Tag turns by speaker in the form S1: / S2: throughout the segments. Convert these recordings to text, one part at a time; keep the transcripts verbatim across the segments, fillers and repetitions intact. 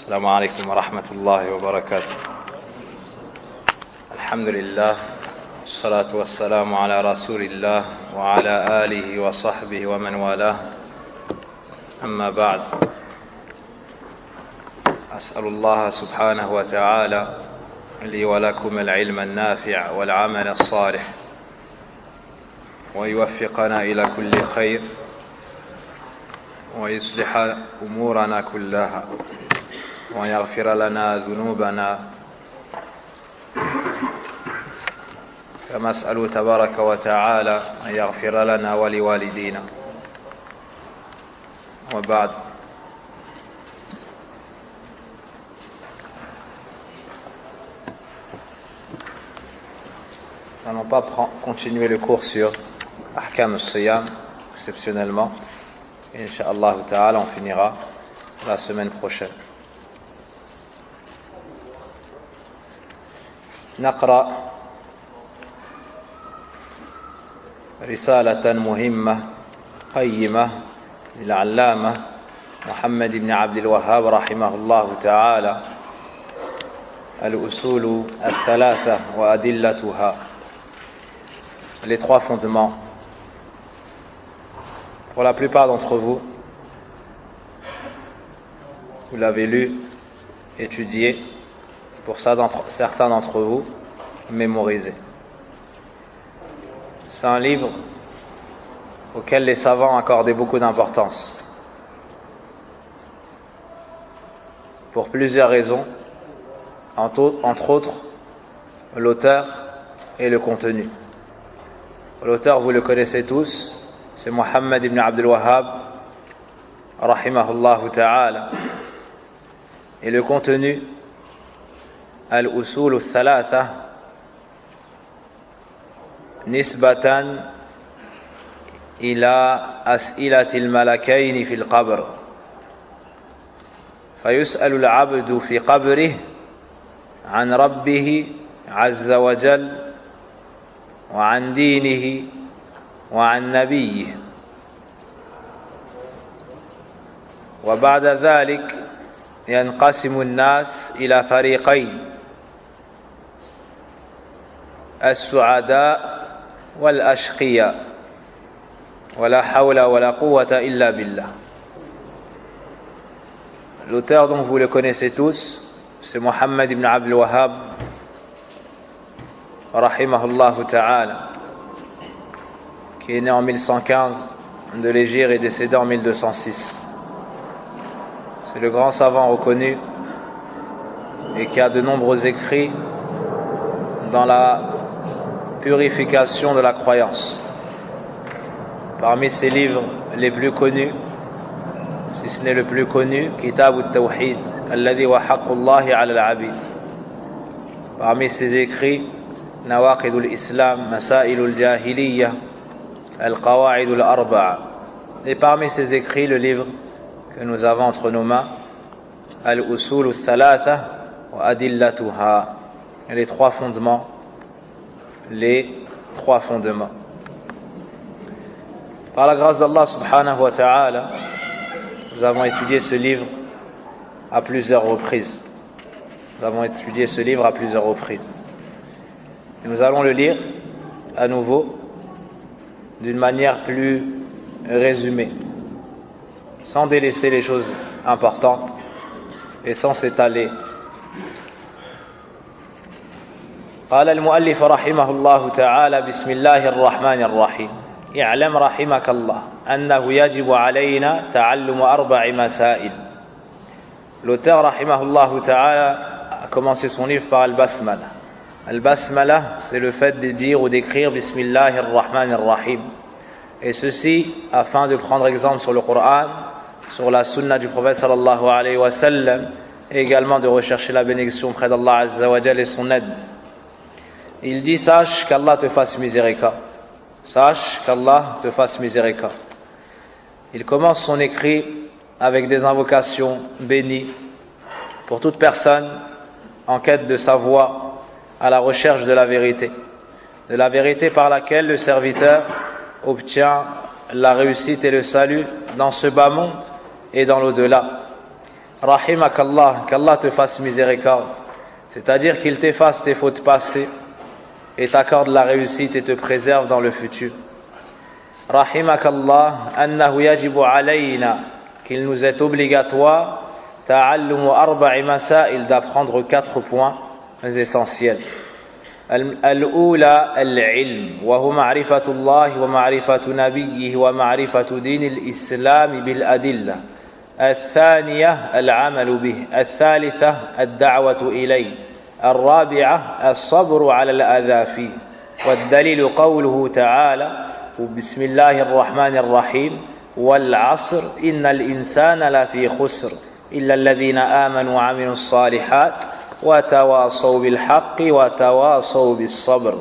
S1: السلام عليكم ورحمة الله وبركاته. الحمد لله والصلاة والسلام على رسول الله وعلى آله وصحبه ومن والاه. أما بعد، أسأل الله سبحانه وتعالى لي ولكم العلم النافع والعمل الصالح، ويوفقنا إلى كل خير ويصلح أمورنا كلها ويغفر لنا ذنوبنا، كما أسأل تبارك وتعالى أن يغفر لنا ولوالدينا. وبعد، nous n'allons pas continuer le cours sur Ahkam al-Siyam exceptionnellement. Inch'Allah ta'ala, on finira la semaine prochaine. نقرأ رسالة مهمة قيمة للعلامة محمد بن عبد الوهاب رحمه الله تعالى، الأصول الثلاثة وأدلتها، les trois fondements. Pour la plupart d'entre vous, vous l'avez lu, étudié, pour ça, certains d'entre vous, mémorisé. C'est un livre auquel les savants accordaient beaucoup d'importance, pour plusieurs raisons, entre autres l'auteur et le contenu. L'auteur, vous le connaissez tous, c'est Muhammad ibn Abdul Wahhab rahimahullah ta'ala, et le contenu, al-usul al-thalatha nisbatan ila as'ilati al-malakayn fi al-qabr, fayus'alu al-'abdu fi qabrihi an rabbih azza wa jal wa an dinihi وعن نبيه. وبعد ذلك ينقسم الناس إلى فريقين: السعداء والأشقياء، ولا حول ولا قوة إلا بالله. L'auteur, dont vous le connaissez tous, c'est Muhammad ibn Abdul Wahhab rahimahullah ta'ala, qui est né en mille cent quinze de l'Hégire et décédé en mille deux cent six. C'est le grand savant reconnu et qui a de nombreux écrits dans la purification de la croyance. Parmi ses livres les plus connus, si ce n'est le plus connu, Kitab al-Tawhid alladhi wa haqqullahi ala al-abid. Parmi ses écrits, Nawaqid al-Islam, Masail al-Jahiliyyah, Al-Qawa'id al-Arba'a. Et parmi ses écrits, le livre que nous avons entre nos mains, Al-Usul al-Thalatha wa Adillatuha, les trois fondements, les trois fondements. Par la grâce d'Allah subhanahu wa ta'ala, nous avons étudié ce livre à plusieurs reprises. Nous avons étudié ce livre à plusieurs reprises. Et nous allons le lire à nouveau d'une manière plus résumée, sans délaisser les choses importantes et sans s'étaler. قال المؤلف رحمه الله تعالى: بسم الله الرحمن الرحيم. اعلم رحمك الله أنه يجب علينا تعلم أربع مسائل. L'auteur رحمه الله تعالى a commencé son livre par Al-Basmala. Al-Basmala, c'est le fait de dire ou d'écrire Bismillahir Rahmanir Rahim. Et ceci afin de prendre exemple sur le Coran, sur la sunna du prophète sallallahu alayhi wa sallam, et également de rechercher la bénédiction près d'Allah azza wa jalla et son aide. Il dit: sache qu'Allah te fasse miséricorde. Sache qu'Allah te fasse miséricorde. Il commence son écrit avec des invocations bénies pour toute personne en quête de sa voie, à la recherche de la vérité, de la vérité par laquelle le serviteur obtient la réussite et le salut dans ce bas monde et dans l'au-delà. Rahimakallah, qu'Allah te fasse miséricorde, c'est-à-dire qu'il t'efface tes fautes passées et t'accorde la réussite et te préserve dans le futur. Rahimakallah, annahu yajibu alayna, qu'il nous est obligatoire, ta'allumu arba'i masail, d'apprendre quatre points essentiels. Al-ula al-ilm, wa huwa ma'rifatullah wa ma'rifatu nabiyyihi wa ma'rifatu dinil islam bil adillah. الثانية العمل به. الثالثة الدعوة إليه. الرابعة الصبر على الأذى فيه. والدليل قوله تعالى بسم الله الرحمن الرحيم والعصر إن الإنسان لفي خسر إلا الذين آمنوا وعملوا الصالحات وتواصوا بالحق وتواصوا بالصبر.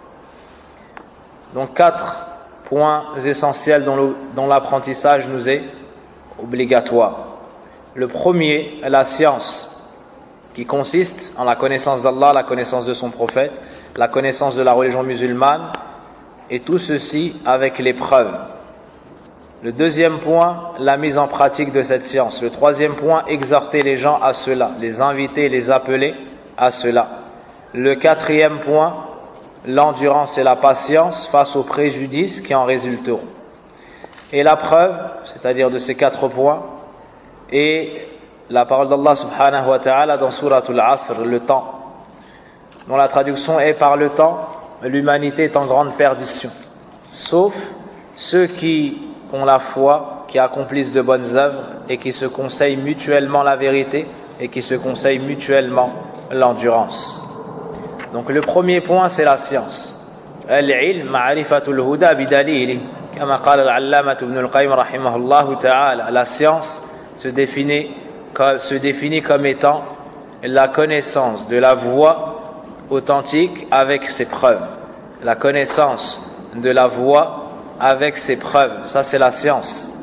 S1: Donc quatre points essentiels dont, le, dont l'apprentissage nous est obligatoire. Le premier, la science, qui consiste en la connaissance d'Allah, la connaissance de son prophète, la connaissance de la religion musulmane, et tout ceci avec les preuves. Le deuxième point, la mise en pratique de cette science. Le troisième point, exhorter les gens à cela, les inviter, les appeler à cela. Le quatrième point, l'endurance et la patience face aux préjudices qui en résulteront. Et la preuve, c'est-à-dire de ces quatre points, est la parole d'Allah subhanahu wa ta'ala dans Suratul Asr, le temps, dont la traduction est par le temps, l'humanité est en grande perdition, sauf ceux qui ont la foi, qui accomplissent de bonnes œuvres et qui se conseillent mutuellement la vérité et qui se conseillent mutuellement l'endurance. Donc le premier point, c'est la science. Al-ilm ma'rifatul huda bidalili. Kama qala al-allama ibn al-Qayyim rahimahullah ta'ala, la science se définit, se définit comme étant la connaissance de la voie authentique avec ses preuves. La connaissance de la voie avec ses preuves, ça c'est la science.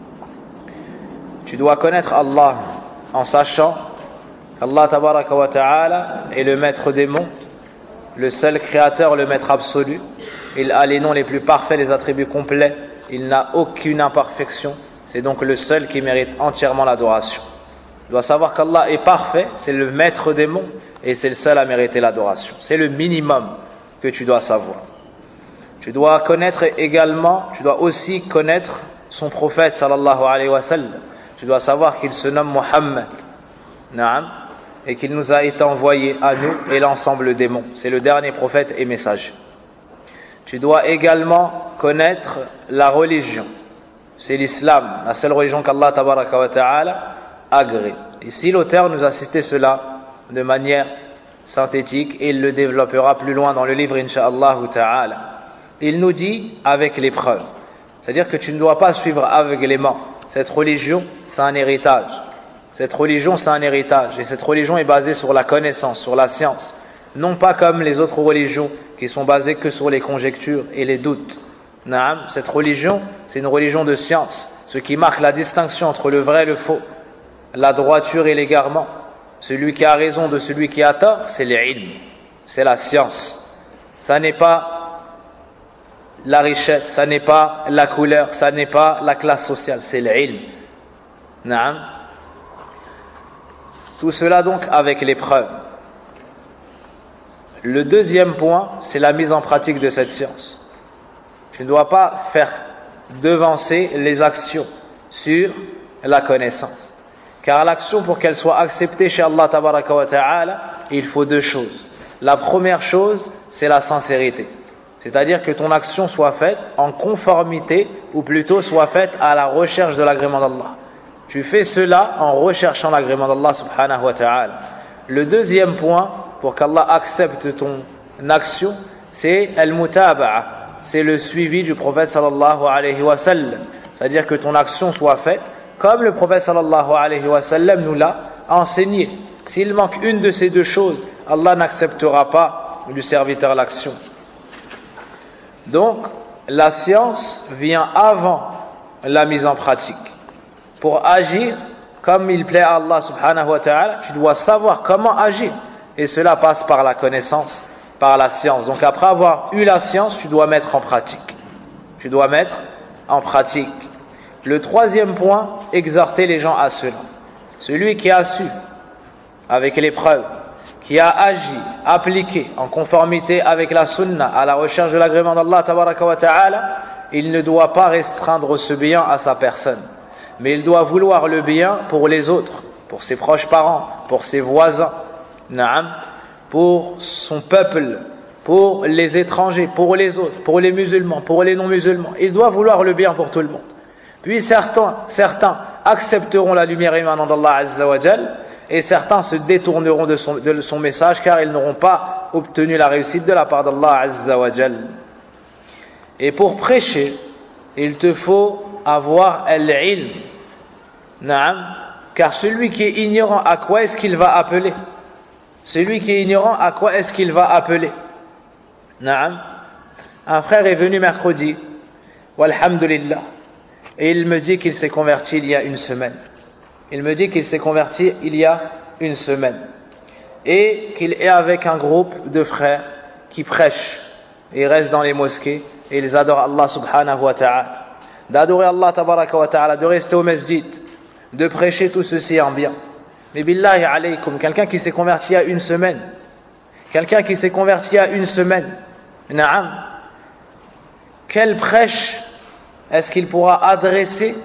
S1: Tu dois connaître Allah en sachant qu'Allah tabaraka wa ta'ala est le maître des mondes, le seul créateur, le maître absolu. Il a les noms les plus parfaits, les attributs complets, il n'a aucune imperfection, c'est donc le seul qui mérite entièrement l'adoration. Tu dois savoir qu'Allah est parfait, c'est le maître des mondes et c'est le seul à mériter l'adoration. C'est le minimum que tu dois savoir. Tu dois connaître également, tu dois aussi connaître son prophète sallallahu alayhi wa sallam. Tu dois savoir qu'il se nomme Muhammad, Naam, et qu'il nous a été envoyé à nous et l'ensemble des mondes. C'est le dernier prophète et messager. Tu dois également connaître la religion. C'est l'islam, la seule religion qu'Allah tabaraka wa ta'ala agrée. Ici, l'auteur nous a cité cela de manière synthétique et il le développera plus loin dans le livre, incha'Allah ta'ala. Il nous dit avec les preuves. C'est-à-dire que tu ne dois pas suivre aveuglément. Cette religion, c'est un héritage. Cette religion, c'est un héritage. Et cette religion est basée sur la connaissance, sur la science. Non pas comme les autres religions qui sont basées que sur les conjectures et les doutes. Naam, cette religion, c'est une religion de science. Ce qui marque la distinction entre le vrai et le faux, la droiture et l'égarement. Celui qui a raison de celui qui a tort, c'est l'ilm, c'est la science. Ça n'est pas la richesse, ça n'est pas la couleur, ça n'est pas la classe sociale, c'est l'ilm. Naam. Tout cela donc avec les preuves. Le deuxième point, c'est la mise en pratique de cette science. Tu ne dois pas faire devancer les actions sur la connaissance. Car l'action, pour qu'elle soit acceptée chez Allah tabaraka wa ta'ala, il faut deux choses. La première chose, c'est la sincérité. C'est-à-dire que ton action soit faite en conformité, ou plutôt soit faite à la recherche de l'agrément d'Allah. Tu fais cela en recherchant l'agrément d'Allah subhanahu wa ta'ala. Le deuxième point, pour qu'Allah accepte ton action, c'est al-mutaba'a, c'est le suivi du prophète sallallahu alayhi wa sallam. C'est-à-dire que ton action soit faite comme le prophète sallallahu alayhi wa sallam nous l'a enseigné. S'il manque une de ces deux choses, Allah n'acceptera pas du serviteur l'action. Donc, la science vient avant la mise en pratique. Pour agir comme il plaît à Allah subhanahu wa ta'ala, tu dois savoir comment agir. Et cela passe par la connaissance, par la science. Donc après avoir eu la science, tu dois mettre en pratique. Tu dois mettre en pratique. Le troisième point, exhorter les gens à cela. celui qui a su, avec les preuves, qui a agi, appliqué en conformité avec la sunna, à la recherche de l'agrément d'Allah tabaraka wa ta'ala, il ne doit pas restreindre ce bien à sa personne, mais il doit vouloir le bien pour les autres, pour ses proches parents, pour ses voisins, na'am, pour son peuple, pour les étrangers, pour les autres, pour les musulmans, pour les non-musulmans. Il doit vouloir le bien pour tout le monde. Puis certains, certains accepteront la lumière émanant d'Allah Azza wa Jal, et certains se détourneront de son, de son message, car ils n'auront pas obtenu la réussite de la part d'Allah Azza wa Jal. Et pour prêcher, il te faut avoir al-ilm, na'am, car celui qui est ignorant, à quoi est-ce qu'il va appeler? Celui qui est ignorant, à quoi est-ce qu'il va appeler? Na'am. Un frère est venu mercredi, walhamdulillah, et il me dit qu'il s'est converti il y a une semaine. Il me dit qu'il s'est converti il y a une semaine et qu'il est avec un groupe de frères qui prêchent et ils restent dans les mosquées et ils adorent Allah subhanahu wa ta'ala. D'adorer Allah tabaraka wa ta'ala, de rester au masjid, de prêcher, tout ceci en bien. Mais billahi alaykum, quelqu'un qui s'est converti il y a une semaine, quelqu'un qui s'est converti il y a une semaine, na'am, quelle prêche est-ce qu'il pourra adresser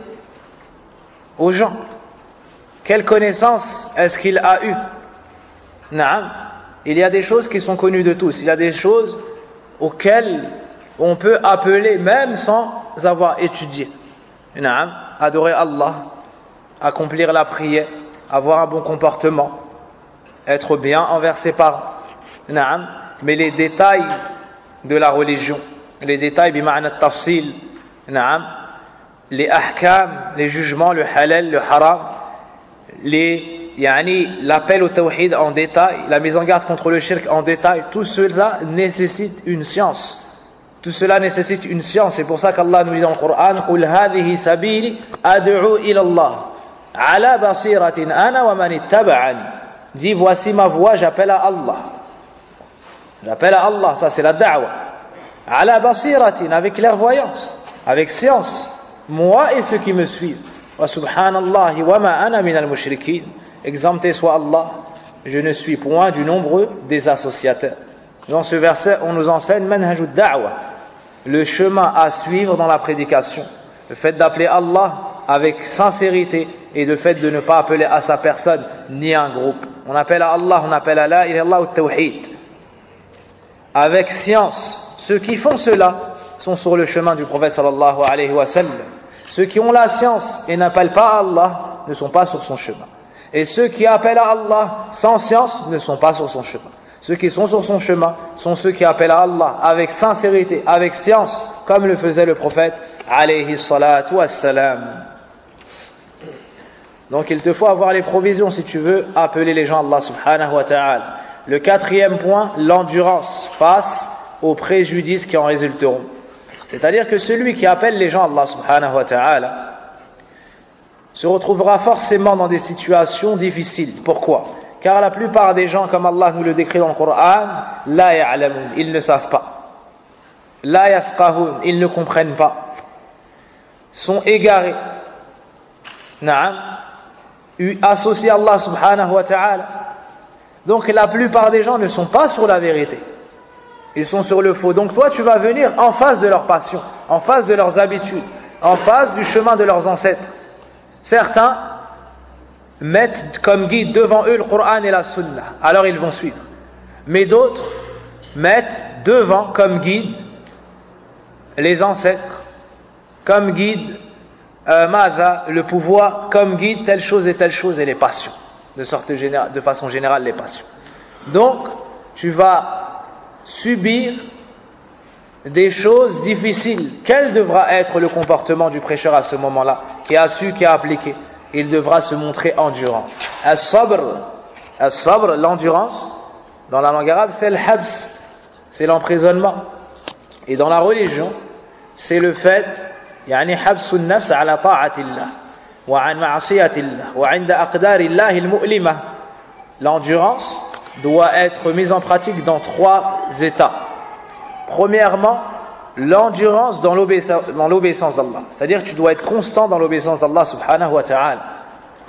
S1: aux gens? Quelle connaissance est-ce qu'il a eu? Na'am. Il y a des choses qui sont connues de tous. Il y a des choses auxquelles on peut appeler même sans avoir étudié. Na'am. Adorer Allah, accomplir la prière, avoir un bon comportement, être bien envers ses parents. Na'am. Mais les détails de la religion, les détails bima'na tafsil, na'am, les ahkam, les jugements, le halal, le haram, les, yani, l'appel au tawhid en détail, la mise en garde contre le shirk en détail, tout cela nécessite une science. Tout cela nécessite une science. C'est pour ça qu'Allah nous dit dans le Coran, قُلْ هَذِهِ سَبِيلِ أَدْعُو إِلَى اللَّهِ عَلَى بَصِيرَةٍ أَنَا وَمَنِ اتَّبَعَنِي. Dis, voici ma voix, j'appelle à Allah. J'appelle à Allah, ça c'est la da'wa. عَلَى بَصِيرَةٍ, avec clairvoyance, avec science. Moi et ceux qui me suivent. Wa subhanallahi wa ma ana min al-mushrikin. Exempté soit Allah, je ne suis point du nombre des associateurs. Dans ce verset, on nous enseigne manhajud da'wa, le chemin à suivre dans la prédication. Le fait d'appeler Allah avec sincérité et le fait de ne pas appeler à sa personne ni à un groupe. On appelle à Allah, on appelle à la ilaha illallah at-tawhid. Avec science. Ceux qui font cela sont sur le chemin du prophète sallallahu alayhi wa sallam. Ceux qui ont la science et n'appellent pas à Allah ne sont pas sur son chemin. Et ceux qui appellent à Allah sans science ne sont pas sur son chemin. Ceux qui sont sur son chemin sont ceux qui appellent à Allah avec sincérité, avec science, comme le faisait le prophète alayhi salatu wassalam. Donc il te faut avoir les provisions si tu veux appeler les gens à Allah subhanahu wa ta'ala. Le quatrième point, l'endurance face aux préjudices qui en résulteront. C'est-à-dire que celui qui appelle les gens à Allah subhanahu wa ta'ala se retrouvera forcément dans des situations difficiles. Pourquoi? Car la plupart des gens, comme Allah nous le décrit dans le Coran, la ya'lamun, ils ne savent pas. La yafqahun, ils ne comprennent pas. Sont égarés. Na'am. Associés à Allah subhanahu wa ta'ala. Donc la plupart des gens ne sont pas sur la vérité. Ils sont sur le faux. Donc toi, tu vas venir en face de leurs passions, en face de leurs habitudes, en face du chemin de leurs ancêtres. Certains mettent comme guide devant eux le Coran et la Sunna. Alors ils vont suivre. Mais d'autres mettent devant comme guide les ancêtres, comme guide euh, Mada, le pouvoir, comme guide telle chose et telle chose et les passions. De, sorte générale, de façon générale, les passions. Donc, tu vas subir des choses difficiles. Quel devra être le comportement du prêcheur à ce moment-là, qui a su, qui a appliqué? Il devra se montrer endurant. As-sabr, as-sabr, l'endurance, dans la langue arabe, c'est le habs, c'est l'emprisonnement. Et dans la religion, c'est le fait, yani habsun nafs ala ta'atillah, wa an ma'asiyatillah, wa 'inda aqdarillah al-mu'limah. L'endurance doit être mise en pratique dans trois états. Premièrement, l'endurance dans l'obéissance d'Allah. C'est-à-dire que tu dois être constant dans l'obéissance d'Allah subhanahu wa ta'ala.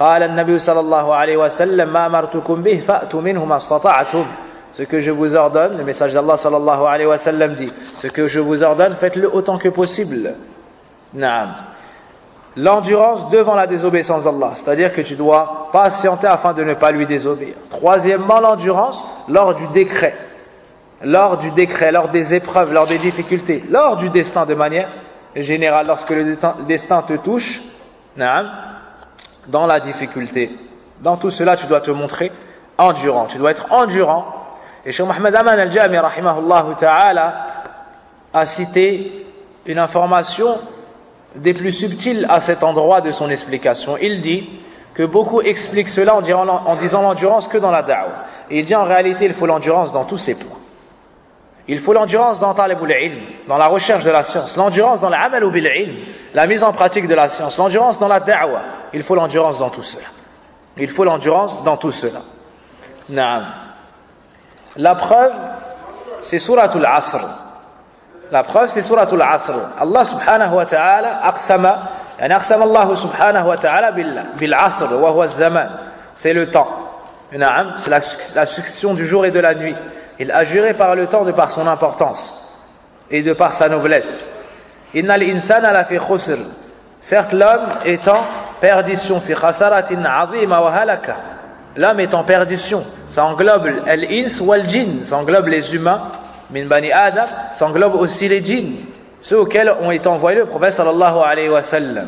S1: قال النبي صلى الله عليه وسلم ما أمرتكم به فأتوا منه ما استطعتم. Ce que je vous ordonne, le message d'Allah sallallahu alayhi wa sallam dit, ce que je vous ordonne, faites-le autant que possible. Naam. L'endurance devant la désobéissance d'Allah, c'est-à-dire que tu dois patienter afin de ne pas lui désobéir. Troisièmement, l'endurance lors du décret, lors du décret, lors des épreuves, lors des difficultés, lors du destin de manière générale, lorsque le destin te touche, naam, dans la difficulté. Dans tout cela, tu dois te montrer endurant, tu dois être endurant. Et Cheikh Mohammed Aman al-Jami rahimahullah ta'ala a cité une information des plus subtiles à cet endroit de son explication. Il dit que beaucoup expliquent cela en, en disant l'endurance que dans la da'wah. Et il dit en réalité il faut l'endurance dans tous ces points. Il faut l'endurance dans talibul ilm, dans la recherche de la science, l'endurance dans l'amalu bil ilm, la mise en pratique de la science, l'endurance dans la da'wah. Il faut l'endurance dans tout cela. Il faut l'endurance dans tout cela. Naam. La preuve, c'est Suratul Asr. La preuve, c'est Suratul Asr. Allah subhanahu wa ta'ala aqsama, yani aqsama Allah subhanahu wa ta'ala bil asr, wa huwa az-zaman. C'est le temps. C'est la, la succession du jour et de la nuit. Il a juré par le temps de par son importance et de par sa noblesse. Innal insana la fi khusr. Certes, l'homme est en perdition, fi khasaratin azima wa halaka. L'homme est en perdition. Ça englobe al-ins wal jinn, ça englobe les humains, min bani Adam, ça englobe aussi les djinns, ceux auxquels ont été envoyés le prophète sallallahu alayhi wa sallam.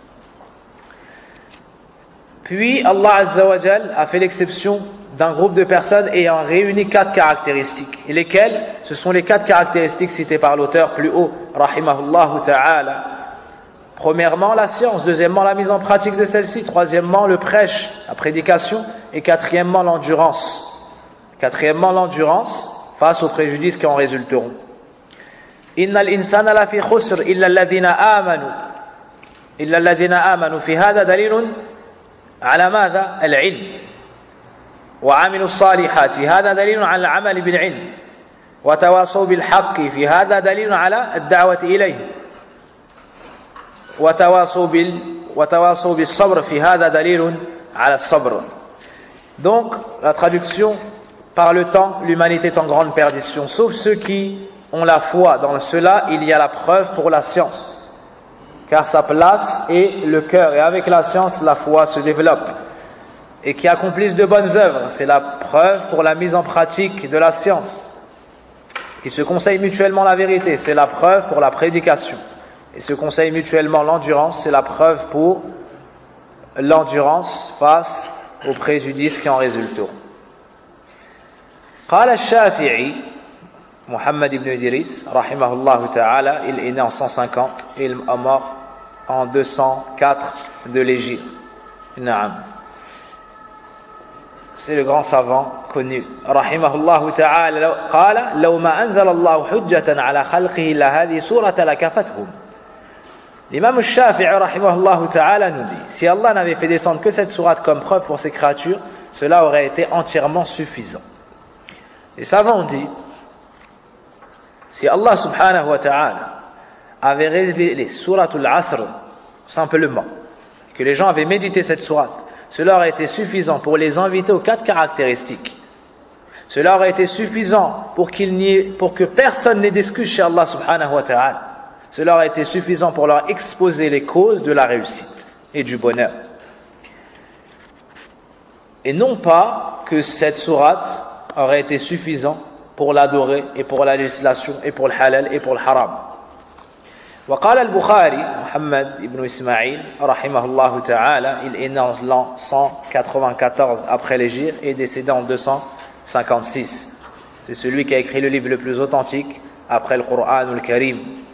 S1: Puis Allah azza wa jal a fait l'exception d'un groupe de personnes ayant réuni quatre caractéristiques. Et lesquelles? Ce sont les quatre caractéristiques citées par l'auteur plus haut, rahimahullah ta'ala. Premièrement, la science. Deuxièmement, la mise en pratique de celle-ci. Troisièmement, le prêche, la prédication. Et quatrièmement, l'endurance. Quatrièmement, l'endurance face aux préjudices qui en résulteront. Innal insana la fi khusr illa alladhina amanu. Illa alladhina amanu. Fi hada dalilun ala madha al-ilm. Wa amilu as-salihat. Fi hada dalilun ala al-amal bil-ilm. Wa tawasaw bil-haqqi. Fi hada dalilun ala ad-da'wati ilayhi. وتواصوا بال وتواصوا بالصبر في هذا دليل على الصبر. Donc la traduction, par le temps l'humanité est en grande perdition sauf ceux qui ont la foi. Dans cela il y a la preuve pour la science, car sa place est le cœur et avec la science la foi se développe. Et qui accomplissent de bonnes œuvres, c'est la preuve pour la mise en pratique de la science. Qui se conseillent mutuellement la vérité, c'est la preuve pour la prédication. Et se conseillent mutuellement l'endurance, c'est la preuve pour l'endurance face aux préjudices qui en résulteront. قال الشافعي Mohammed ibn Idris rahimahullah ta'ala, il est né en cent cinquante et il est mort en deux cent quatre de l'Égypte. Naam. C'est le grand savant connu. Rahimahullah ta'ala قال لو ما أنزل الله حجة على خلقه لهذه سورة لكفتهم. L'imam al-Shafi'i rahimahullah ta'ala nous dit, si Allah n'avait fait descendre que cette sourate comme preuve pour ses créatures, cela aurait été entièrement suffisant. Les savants ont dit, si Allah subhanahu wa ta'ala avait révélé suratul Asr simplement, que les gens avaient médité cette sourate, cela aurait été suffisant pour les inviter aux quatre caractéristiques. Cela aurait été suffisant pour qu'il n'y ait, pour que personne n'ait d'excuse chez Allah subhanahu wa ta'ala. Cela aurait été suffisant pour leur exposer les causes de la réussite et du bonheur. Et non pas que cette sourate aurait été suffisant pour l'adorer et pour la législation et pour le halal et pour le haram. وقال البخاري محمد ibn Ismaïl rahimahullah ta'ala, il est né en l'an cent quatre-vingt-quatorze après l'Hégire et décédé en deux cent cinquante-six. C'est celui qui a écrit le livre le plus authentique après le Coran al-Karim.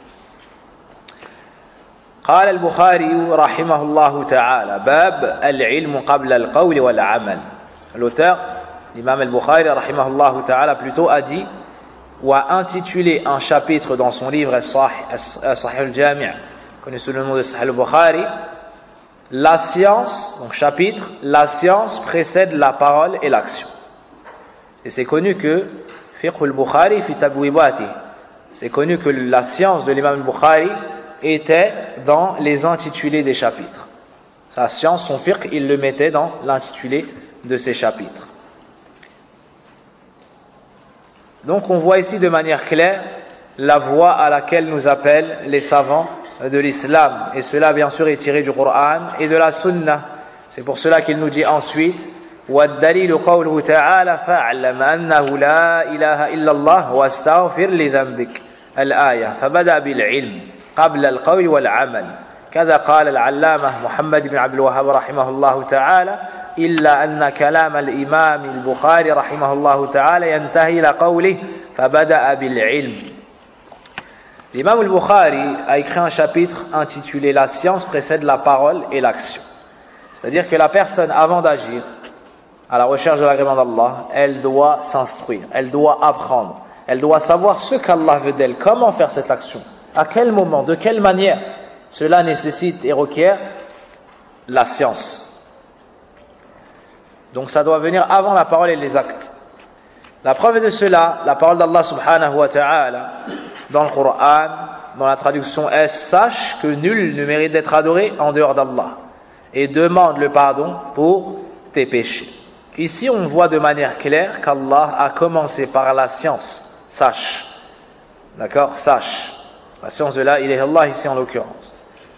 S1: قال البخاري رحمه الله تعالى باب العلم قبل القول والعمل. L'auteur, l'imam al-Bukhari رحمه الله تعالى, plutôt a dit ou a intitulé un chapitre dans son livre Sahih al-Jami', connu sous le nom de Sahih al-Bukhari, la science, donc chapitre, la science précède la parole et l'action. Et c'est connu que Fiqh al-Bukhari fi tabwibati, c'est connu que la science de l'imam al-Bukhari était dans les intitulés des chapitres. Sa science, son fiqh, il le mettait dans l'intitulé de ces chapitres. Donc on voit ici de manière claire la voie à laquelle nous appellent les savants de l'islam. Et cela bien sûr est tiré du Coran et de la Sunna. C'est pour cela qu'il nous dit ensuite وَالدَّلِيلُ قَوْلُهُ تَعَالَى فَاعْلَمْ أَنَّهُ لَا إِلَهَ إِلَّا اللَّهُ وَاسْتَغْفِرْ لِذَنبِكَ الآية فبدأ بالعلم قبل القول والعمل كذا قال العلامة محمد بن عبد الوهاب رحمه الله تعالى إلا أن كلام الإمام البخاري رحمه الله تعالى ينتهي إلى قوله فبدأ بالعلم. L'imam al-Bukhari a écrit un chapitre intitulé La science précède la parole et l'action. C'est-à-dire que la personne, avant d'agir à la recherche de l'agrément d'Allah, elle doit s'instruire, elle doit apprendre, elle doit savoir ce qu'Allah veut d'elle, comment faire cette action, à quel moment, de quelle manière. Cela nécessite et requiert la science. Donc ça doit venir avant la parole et les actes. La preuve de cela, la parole d'Allah subhanahu wa ta'ala, dans le Coran, dans la traduction est « Sache que nul ne mérite d'être adoré en dehors d'Allah et demande le pardon pour tes péchés. » Ici, on voit de manière claire qu'Allah a commencé par la science. Sache. D'accord? Sache. La science de la ilaha illallah ici en l'occurrence.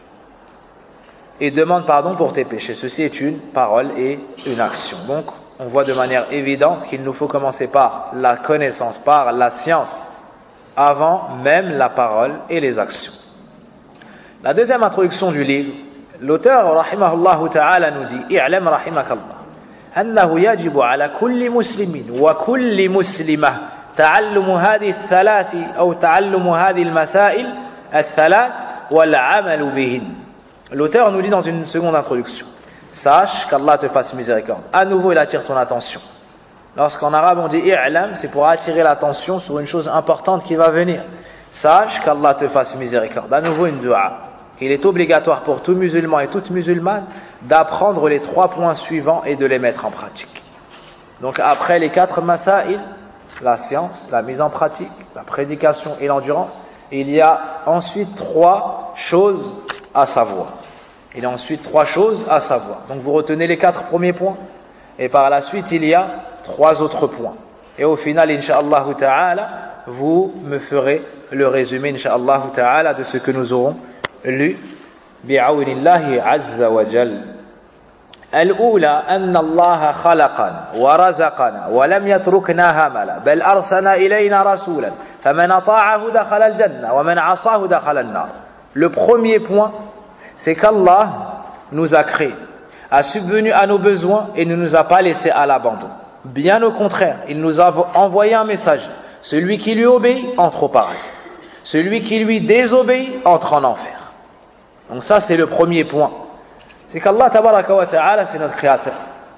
S1: Et demande pardon pour tes péchés. Ceci est une parole et une action. Donc, on voit de manière évidente qu'il nous faut commencer par la connaissance, par la science, avant même la parole et les actions. La deuxième introduction du livre, l'auteur, rahimahullah ta'ala, nous dit « I'lam rahimakallah, annahu yajibu ala kulli muslimin wa kulli muslimah ta'allumu hadhihi al-thalathi aw ta'allumu hadhihi al-masail al-thalath wal 'amalu bihin » L'auteur nous dit dans une seconde introduction, sache qu'Allah te fasse miséricorde. À nouveau, il attire ton attention. Lorsqu'en arabe on dit i'lam, c'est pour attirer l'attention sur une chose importante qui va venir. Sache qu'Allah te fasse miséricorde. À nouveau une dua. Il est obligatoire pour tout musulman et toute musulmane d'apprendre les trois points suivants et de les mettre en pratique. Donc après les quatre masail, la science, la mise en pratique, la prédication et l'endurance, il y a ensuite trois choses à savoir. Il y a ensuite trois choses à savoir. Donc vous retenez les quatre premiers points et par la suite il y a trois autres points. Et au final, incha'Allah ta'ala, vous me ferez le résumé, incha'Allah ta'ala, de ce que nous aurons lu. Bi'awnillahi azza wa jal. الأولى أن الله خلقنا ورزقنا ولم يتركنا هملا بل أرسل إلينا رسولا فمن أطاعه دخل الجنة ومن عصاه دخل النار. Le premier point, c'est qu'Allah nous a créés, a subvenu à nos besoins et ne nous a pas laissés à l'abandon. Bien au contraire, il nous a envoyé un message. Celui qui lui obéit entre au paradis. Celui qui lui désobéit entre en enfer. Donc ça, c'est le premier point. C'est qu'Allah tabaraka wa ta'ala, c'est notre créateur.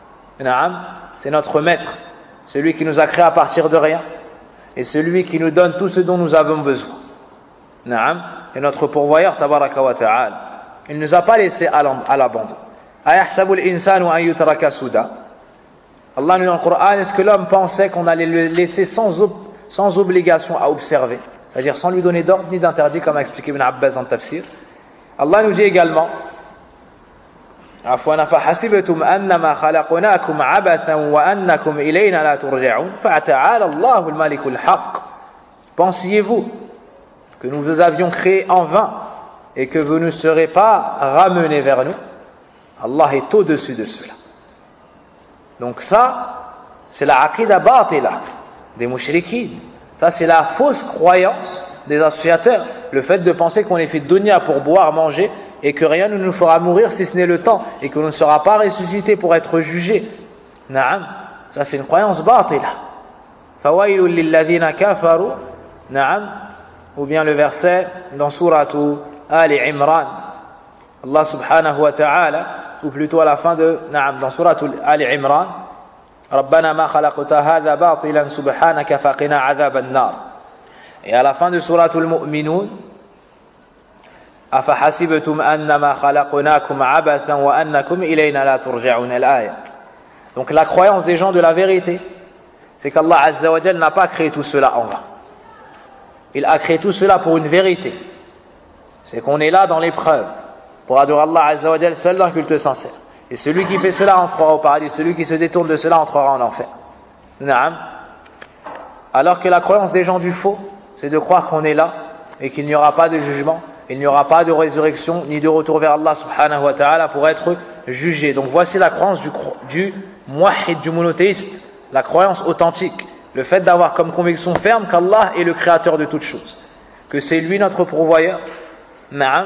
S1: C'est notre maître. Celui qui nous a créés à partir de rien. Et celui qui nous donne tout ce dont nous avons besoin. Et notre pourvoyeur tabaraka wa ta'ala. Il ne nous a pas laissés à l'abandon. Ayahsabu al-insanu an yutraka suda. Allah nous dit dans le Coran, est-ce que l'homme pensait qu'on allait le laisser sans, ob- sans obligation à observer, c'est-à-dire sans lui donner d'ordre ni d'interdit, comme a expliqué Ibn Abbas dans le tafsir. Allah nous dit également, عفوا فحسبتم أنما خلقناكم عبثا وأنكم إلينا لا ترجعون فتعالى الله الملك الحق. Pensiez-vous que nous vous avions créé en vain et que vous ne serez pas ramenés vers nous? Allah est au-dessus de cela. Donc ça, c'est la aqida batila des mushrikines. Ça, c'est la fausse croyance des associateurs. Le fait de penser qu'on est fait de dunya pour boire, manger, et que rien ne nous fera mourir si ce n'est le temps, et que l'on ne sera pas ressuscité pour être jugé. Naam. Ça, c'est une croyance batila. Fawailul lilladhina kafaru. Naam. Ou bien le verset dans suratu Ali Imran. Allah subhanahu wa ta'ala, ou plutôt à la fin de Naam, dans suratu Ali Imran, ربنا ما خلقت هذا باطلا سبحانك فقنا عذاب النار. Et à la fin de suratul Mu'minun, أفحسبتم أنما خلقناكم عبثا وأنكم إلينا لا ترجعون الآية. Donc la croyance des gens de la vérité, c'est qu'Allah Azza wa Jal n'a pas créé tout cela en vain. Il a créé tout cela pour une vérité. C'est qu'on est là dans l'épreuve. pour adorer Allah Azza wa Jal seul d'un culte sincère. Et celui qui fait cela entrera au paradis, celui qui se détourne de cela entrera en enfer. Naam. Alors que la croyance des gens du faux, c'est de croire qu'on est là et qu'il n'y aura pas de jugement, il n'y aura pas de résurrection ni de retour vers Allah subhanahu wa ta'ala pour être jugé. Donc voici la croyance du, du muwahhid, du monothéiste, la croyance authentique, le fait d'avoir comme conviction ferme qu'Allah est le créateur de toutes choses, que c'est lui notre pourvoyeur, naam,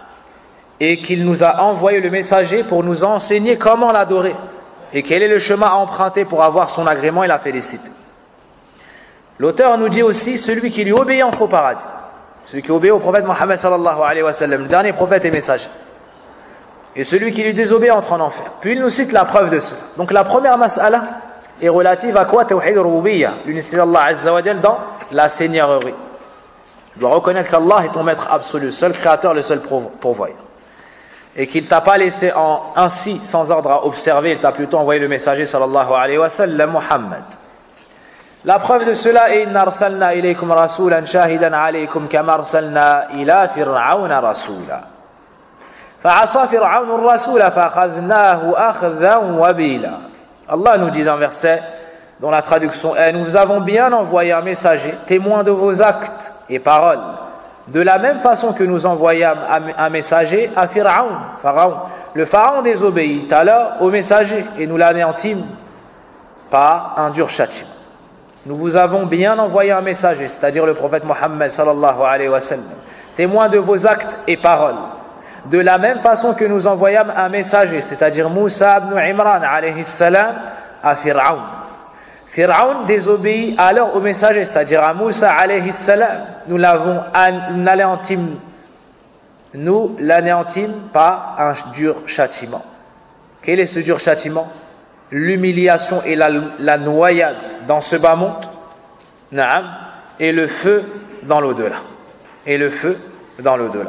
S1: et qu'il nous a envoyé le messager pour nous enseigner comment l'adorer et quel est le chemin à emprunter pour avoir son agrément et la félicité. L'auteur nous dit aussi celui qui lui obéit entre au paradis, celui qui obéit au prophète Mohammed sallallahu alayhi wa sallam, le dernier prophète et messager, et celui qui lui désobéit entre en enfer. Puis il nous cite la preuve de cela. Donc la première mas'ala est relative à quoi? Tawhid al-rububiyyah, l'unicité d'Allah Azza wa Jal dans la seigneurie. Tu dois reconnaître qu'Allah est ton maître absolu, le seul créateur, le seul pourvoyeur, et qu'il t'a pas laissé en, ainsi sans ordre à observer, il t'a plutôt envoyé le messager sallallahu alayhi wa sallam, Muhammad. La preuve de cela est inna arsalna ilaykum rasulan shahidan alaykum kama arsalna ila fir'auna rasula fa'asa fir'aunu ar-rasula fa'akhadhnahu akhadhan wabila. Allah nous dit dans un verset dont la traduction est: nous avons bien envoyé un messager témoin de vos actes et paroles, de la même façon que nous envoyâmes un messager à Pharaon. Pharaon. Le Pharaon désobéit alors au messager et nous l'anéantîmes par un dur châtiment. Nous vous avons bien envoyé un messager, c'est-à-dire le prophète Mohammed sallallahu alayhi wa sallam, témoin de vos actes et paroles, de la même façon que nous envoyâmes un messager, c'est-à-dire Moussa ibn Imran alayhi salam, à Pharaon. Pharaon désobéit alors au messager, c'est-à-dire à Moussa alayhi salam. Nous l'avons anéantime, nous l'anéantime par un dur châtiment. Quel est ce dur châtiment? L'humiliation et la, la noyade dans ce bas monde, naam, et le feu dans l'au-delà. Et le feu dans l'au-delà.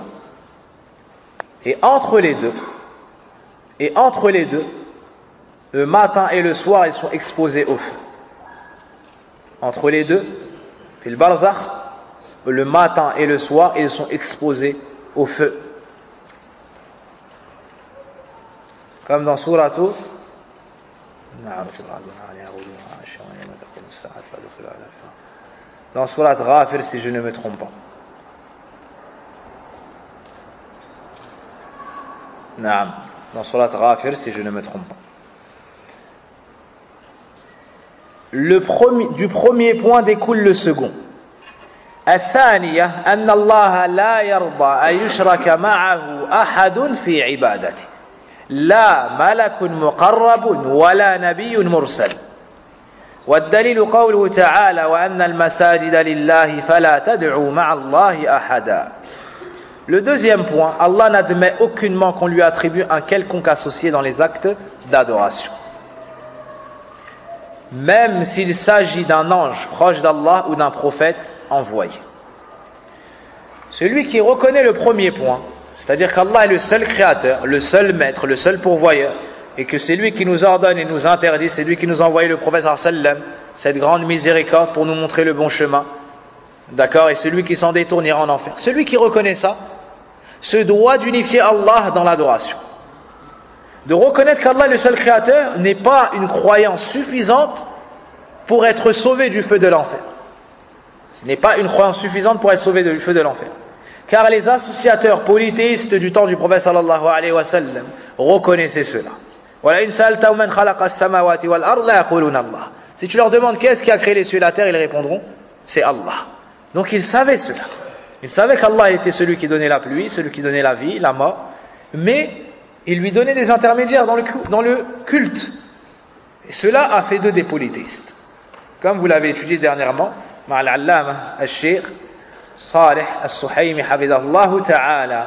S1: Et entre les deux, et entre les deux, le matin et le soir, ils sont exposés au feu. Entre les deux, fil barzakh, le matin et le soir, ils sont exposés au feu. Comme dans Sourate dans Sourate Ghafir, si je ne me trompe pas. Naam, dans Sourate Ghafir, si je ne me trompe pas. Le premier, du premier point découle le second. الثانية أن الله لا يرضى أن يشرك معه أحد في عبادته لا ملك مقرب ولا نبي مرسل والدليل قوله تعالى وأن المساجد لله فلا تدعوا مع الله أحدا. Le deuxième point, Allah n'admet aucunement qu'on lui attribue un quelconque associé dans les actes d'adoration, même s'il s'agit d'un ange proche d'Allah ou d'un prophète envoyé. Celui qui reconnaît le premier point, c'est-à-dire qu'Allah est le seul créateur, le seul maître, le seul pourvoyeur, et que c'est lui qui nous ordonne et nous interdit, c'est lui qui nous a envoyé le prophète sallam, cette grande miséricorde pour nous montrer le bon chemin, d'accord, et celui qui s'en détourne ira en enfer. Celui qui reconnaît ça se doit d'unifier Allah dans l'adoration. De reconnaître qu'Allah est le seul créateur n'est pas une croyance suffisante pour être sauvé du feu de l'enfer. Ce n'est pas une croyance suffisante pour être sauvé du feu de l'enfer. Car les associateurs polythéistes du temps du prophète sallallahu alayhi wa sallam reconnaissaient cela. Si tu leur demandes qu'est-ce qui a créé les cieux et la terre, ils répondront c'est Allah. Donc ils savaient cela. Ils savaient qu'Allah était celui qui donnait la pluie, celui qui donnait la vie, la mort, mais il lui donnait des intermédiaires dans le, dans le culte. Et cela a fait d'eux des polythéistes. Comme vous l'avez étudié dernièrement, مع العلامة الشيخ صالح السحيمي حفظه الله تعالى.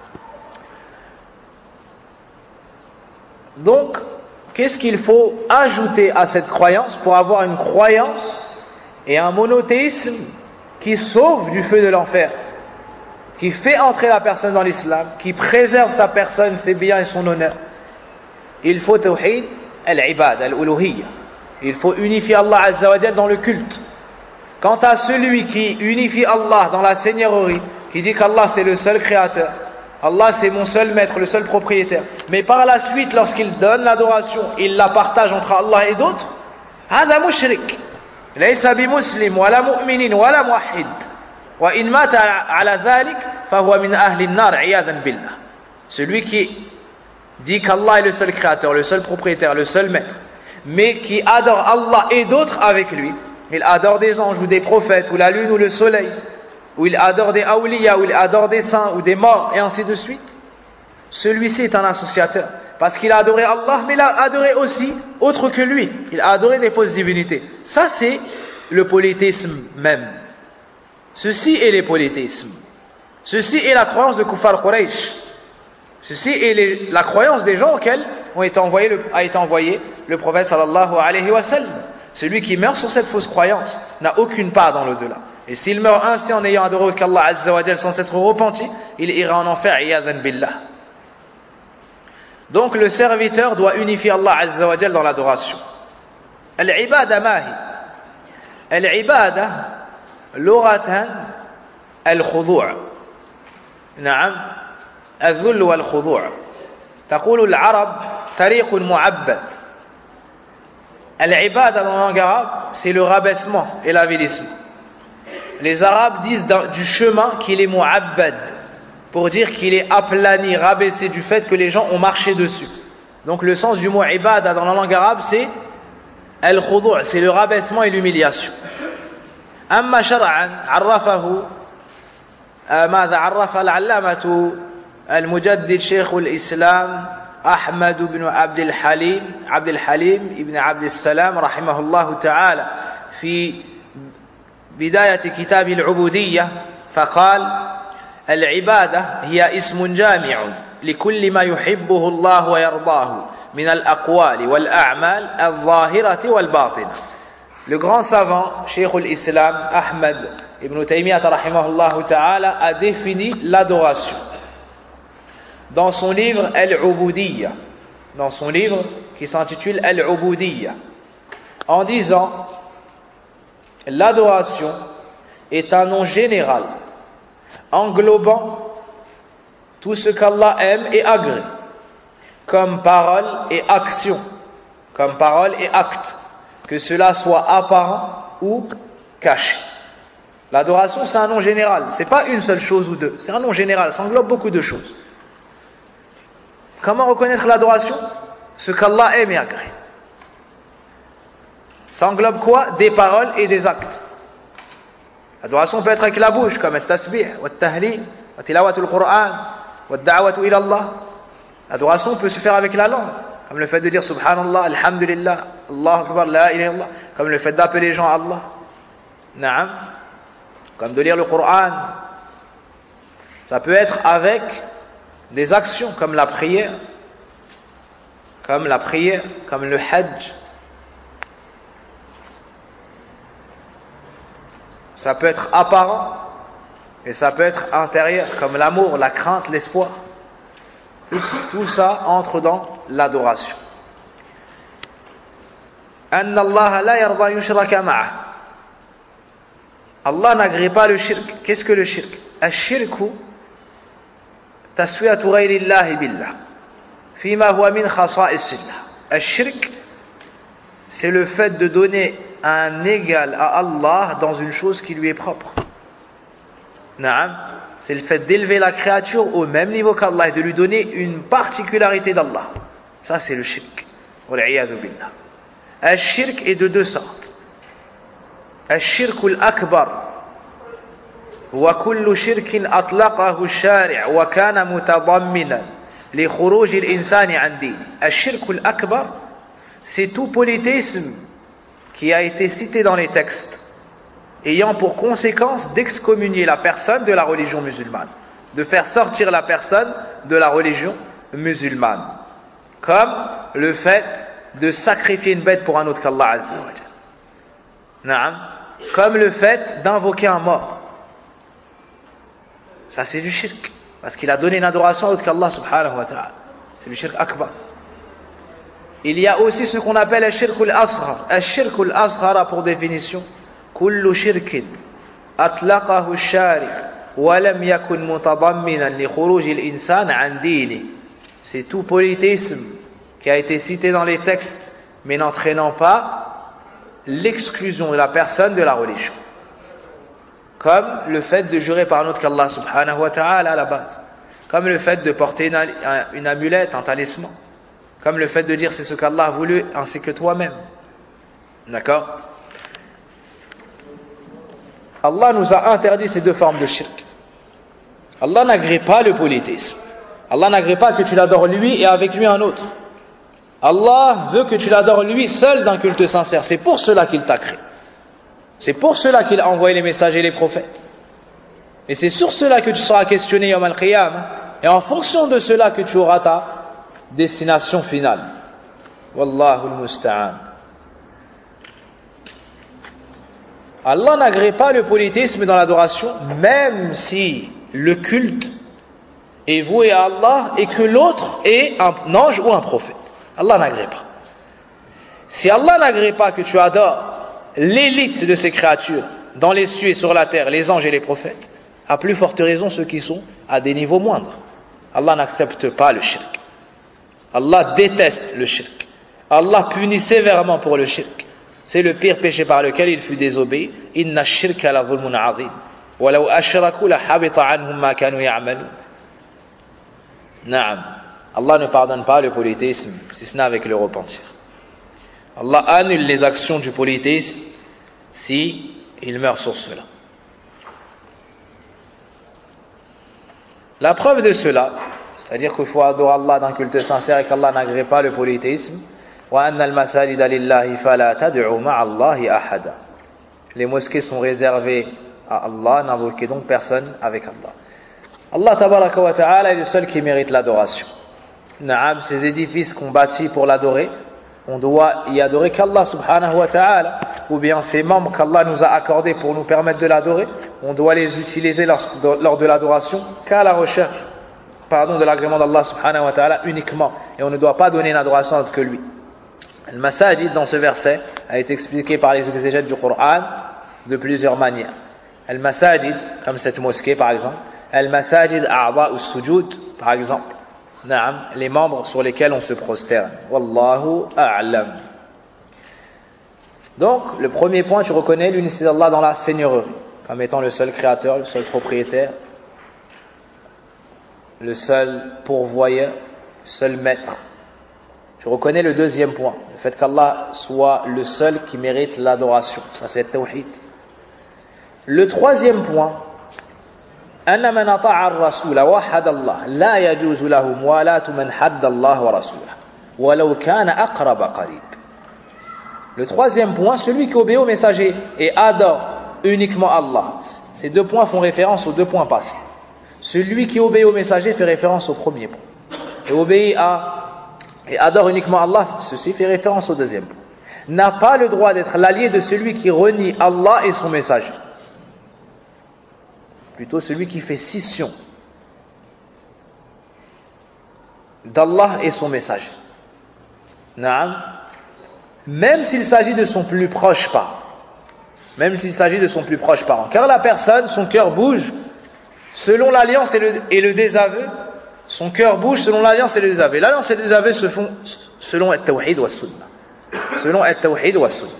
S1: Donc, qu'est-ce qu'il faut ajouter à cette croyance pour avoir une croyance et un monothéisme qui sauve du feu de l'enfer, qui fait entrer la personne dans l'islam, qui préserve sa personne, ses biens et son honneur? Il faut tawhid al-ibad, al-uluhiyya. Il faut unifier Allah Azza wa Jal dans le culte. Quant à celui qui unifie Allah dans la seigneurie, qui dit qu'Allah c'est le seul créateur, Allah c'est mon seul maître, le seul propriétaire. Mais par la suite, lorsqu'il donne l'adoration, il la partage entre Allah et d'autres, هذا مشرك ليس بمسلم ولا مؤمن ولا موحد وإن مات على ذلك فهو من أهل النار عياذا بالله. Celui qui dit qu'Allah est le seul créateur, le seul propriétaire, le seul maître, mais qui adore Allah et d'autres avec lui, il adore des anges ou des prophètes ou la lune ou le soleil, ou il adore des awliya, ou il adore des saints ou des morts, et ainsi de suite, celui-ci est un associateur. Parce qu'il a adoré Allah, mais il a adoré aussi autre que lui. Il a adoré des fausses divinités. Ça, c'est le polythéisme même. Ceci est les polythéismes. Ceci est la croyance de Kuffar Quraysh. Ceci est les, la croyance des gens auxquels ont été envoyé le, a été envoyé le prophète sallallahu alayhi wa sallam. Celui qui meurt sur cette fausse croyance n'a aucune part dans l'au-delà. Et s'il meurt ainsi en ayant adoré qu'Allah Azza wa Jal sans s'être repenti, il ira en enfer, iyadhan billah. Donc le serviteur doit unifier Allah Azza wa Jal dans l'adoration. Al-ibada mahi. Al-ibada lughatan al-khudu'. Na'am. الذل والخضوع. تقول العرب طريق معبد. Al-ibada dans la langue arabe, c'est le rabaissement et l'avilissement. Les Arabes disent du chemin qu'il est mu'abbad, pour dire qu'il est aplani, rabaissé du fait que les gens ont marché dessus. Donc le sens du mot ibada dans la langue arabe, c'est al-khudu', c'est le rabaissement et l'humiliation. Amma shar'an, عرفه ماذا عرف العلامة المجدد شيخ الإسلام أحمد بن عبد الحليم عبد الحليم ابن عبد السلام رحمه الله تعالى في بداية كتاب العبودية فقال العبادة هي اسم جامع لكل ما يحبه الله ويرضاه من الأقوال والأعمال الظاهرة والباطنة. Le grand savant, Cheikh al-Islam, Ahmad ibn Taymiyyah rahimahullah ta'ala, a défini l'adoration dans son livre Al-Ubudiyya, dans son livre qui s'intitule Al-Ubudiyya, en disant l'adoration est un nom général englobant tout ce qu'Allah aime et agrée, comme parole et action, comme parole et acte, que cela soit apparent ou caché. L'adoration, c'est un nom général, c'est pas une seule chose ou deux, c'est un nom général, ça englobe beaucoup de choses. Comment reconnaître l'adoration? Ce qu'Allah aime et agrée. Ça englobe quoi? Des paroles et des actes. L'adoration peut être avec la bouche, comme le tasbih, le tahlil, le tilawatul Qur'an, le da'watu ila Allah. L'adoration peut se faire avec la langue, comme le fait de dire subhanallah, alhamdulillah, Allahu akbar, la ilaha illallah, comme le fait d'appeler les gens à Allah. Naam. Comme de lire le Qur'an. Ça peut être avec des actions comme la prière, comme la prière, comme le hajj. Ça peut être apparent et ça peut être intérieur, comme l'amour, la crainte, l'espoir. Tout, tout ça entre dans l'adoration. Anna Allah la yarda yushraka ma'ah. Allah n'agrée pas le shirk. Qu'est-ce que le shirk? Al-shirku taswiyatu ghayri Allah billah. Fima huwa min khasa'is Allah. Al-shirk, c'est le fait de donner un égal à Allah dans une chose qui lui est propre. Naam, c'est le fait d'élever la créature au même niveau qu'Allah et de lui donner une particularité d'Allah. Ça, c'est le shirk. Wal-'iyadhu billah. Al-shirk est de deux sortes. Al-shirk al-akbar wa kullu shirkin atlaqahu al-shari' wa kana mutadamminan li khuruj al-insani 'an din. Al-shirk al-akbar, c'est tout polythéisme qui a été cité dans les textes, ayant pour conséquence d'excommunier la personne de la religion musulmane, de faire sortir la personne de la religion musulmane, comme le fait de sacrifier une bête pour un autre qu'Allah Azza wa Jalla. Naam, comme le fait d'invoquer un mort. Ça c'est du shirk, parce qu'il a donné une adoration à autre qu'Allah subhanahu wa ta'ala. C'est du shirk akbar. Il y a aussi ce qu'on appelle al-shirk al-asghar. Al-shirk al-asghar a pour définition kullu shirkin atlaqahu al-shari' وَلَمْ يَكُنْ مُتَضَمِّنًا لِخُرُوجِ الْإِنسَانِ عَنْ دِينِهِ. C'est tout polythéisme qui a été cité dans les textes, mais n'entraînant pas l'exclusion de la personne de la religion. Comme le fait de jurer par un autre qu'Allah subhanahu wa ta'ala à la base. Comme le fait de porter une, une amulette, un talisman. Comme le fait de dire c'est ce qu'Allah a voulu ainsi que toi-même. D'accord? Allah nous a interdit ces deux formes de shirk. Allah n'agrée pas le polythéisme. Allah n'agrée pas que tu l'adores lui et avec lui un autre. Allah veut que tu l'adores lui seul d'un culte sincère. C'est pour cela qu'il t'a créé. C'est pour cela qu'il a envoyé les messages et les prophètes. Et c'est sur cela que tu seras questionné Yawm al-Qiyamah. Et en fonction de cela que tu auras ta destination finale. Wallahu al-musta'an. Allah n'agrée pas le polythéisme dans l'adoration, même si le culte est voué à Allah et que l'autre est un ange ou un prophète. Allah n'agrée pas. Si Allah n'agrée pas que tu adores l'élite de ces créatures dans les cieux et sur la terre, les anges et les prophètes, à plus forte raison ceux qui sont à des niveaux moindres. Allah n'accepte pas le shirk. Allah déteste le shirk. Allah punit sévèrement pour le shirk. C'est le pire péché par lequel il fut désobéi. Inna shirka la zulmun azim. Walau ashraku la habita anhum ma kanu ya'malun. Naam. Allah ne pardonne pas le polythéisme, si ce n'est avec le repentir. Allah annule les actions du polythéisme si il meurt sur cela. La preuve de cela, c'est-à-dire qu'il faut adorer Allah d'un culte sincère et qu'Allah n'agrée pas le polythéisme. وَأَنَّ الْمَسَاجِدَ لِلَّهِ فَلَا تَدْعُوا مَعَ اللَّهِ أَحَدًا. Les mosquées sont réservées à Allah, n'invoquez donc personne avec Allah. Allah tabaraka wa ta'ala est le seul qui mérite l'adoration. Naam, ces édifices qu'on bâtit pour l'adorer, on doit y adorer qu'Allah subhanahu wa ta'ala, ou bien ces membres qu'Allah nous a accordés pour nous permettre de l'adorer, on doit les utiliser lors de l'adoration qu'à la recherche, pardon, de l'agrément d'Allah subhanahu wa ta'ala uniquement, et on ne doit pas donner une adoration autre que lui. Le masajid dans ce verset a été expliqué par les exégètes du Coran de plusieurs manières. El masajid, comme cette mosquée par exemple, el masajid a'dha us-sujud par exemple, naam, les membres sur lesquels on se prosterne. Wallahu a'lam. Donc, le premier point, tu reconnais l'unicité d'Allah dans la seigneurie, comme étant le seul créateur, le seul propriétaire, le seul pourvoyeur, le seul maître. Tu reconnais le deuxième point, le fait qu'Allah soit le seul qui mérite l'adoration. Ça, c'est tawhid. Le troisième point, أن من أطاع الرسول وحد الله لا يجوز له موالاة من حد الله ورسوله ولو كان أقرب قريب. Le troisième point, celui qui obéit au messager et adore uniquement Allah. Ces deux points font référence aux deux points passés. Celui qui obéit au messager fait référence au premier point. Et obéit à et adore uniquement Allah, ceci fait référence au deuxième point. N'a pas le droit d'être l'allié de celui qui renie Allah et son messager. Plutôt celui qui fait scission d'Allah et son messager. Naam. Même s'il s'agit de son plus proche parent. Même s'il s'agit de son plus proche parent. Car la personne, son cœur bouge selon l'alliance et le, et le désaveu. Son cœur bouge selon l'alliance et le désaveu. L'alliance et le désaveu se font selon al-tawhid wa sunna. Selon al-tawhid wa sunna.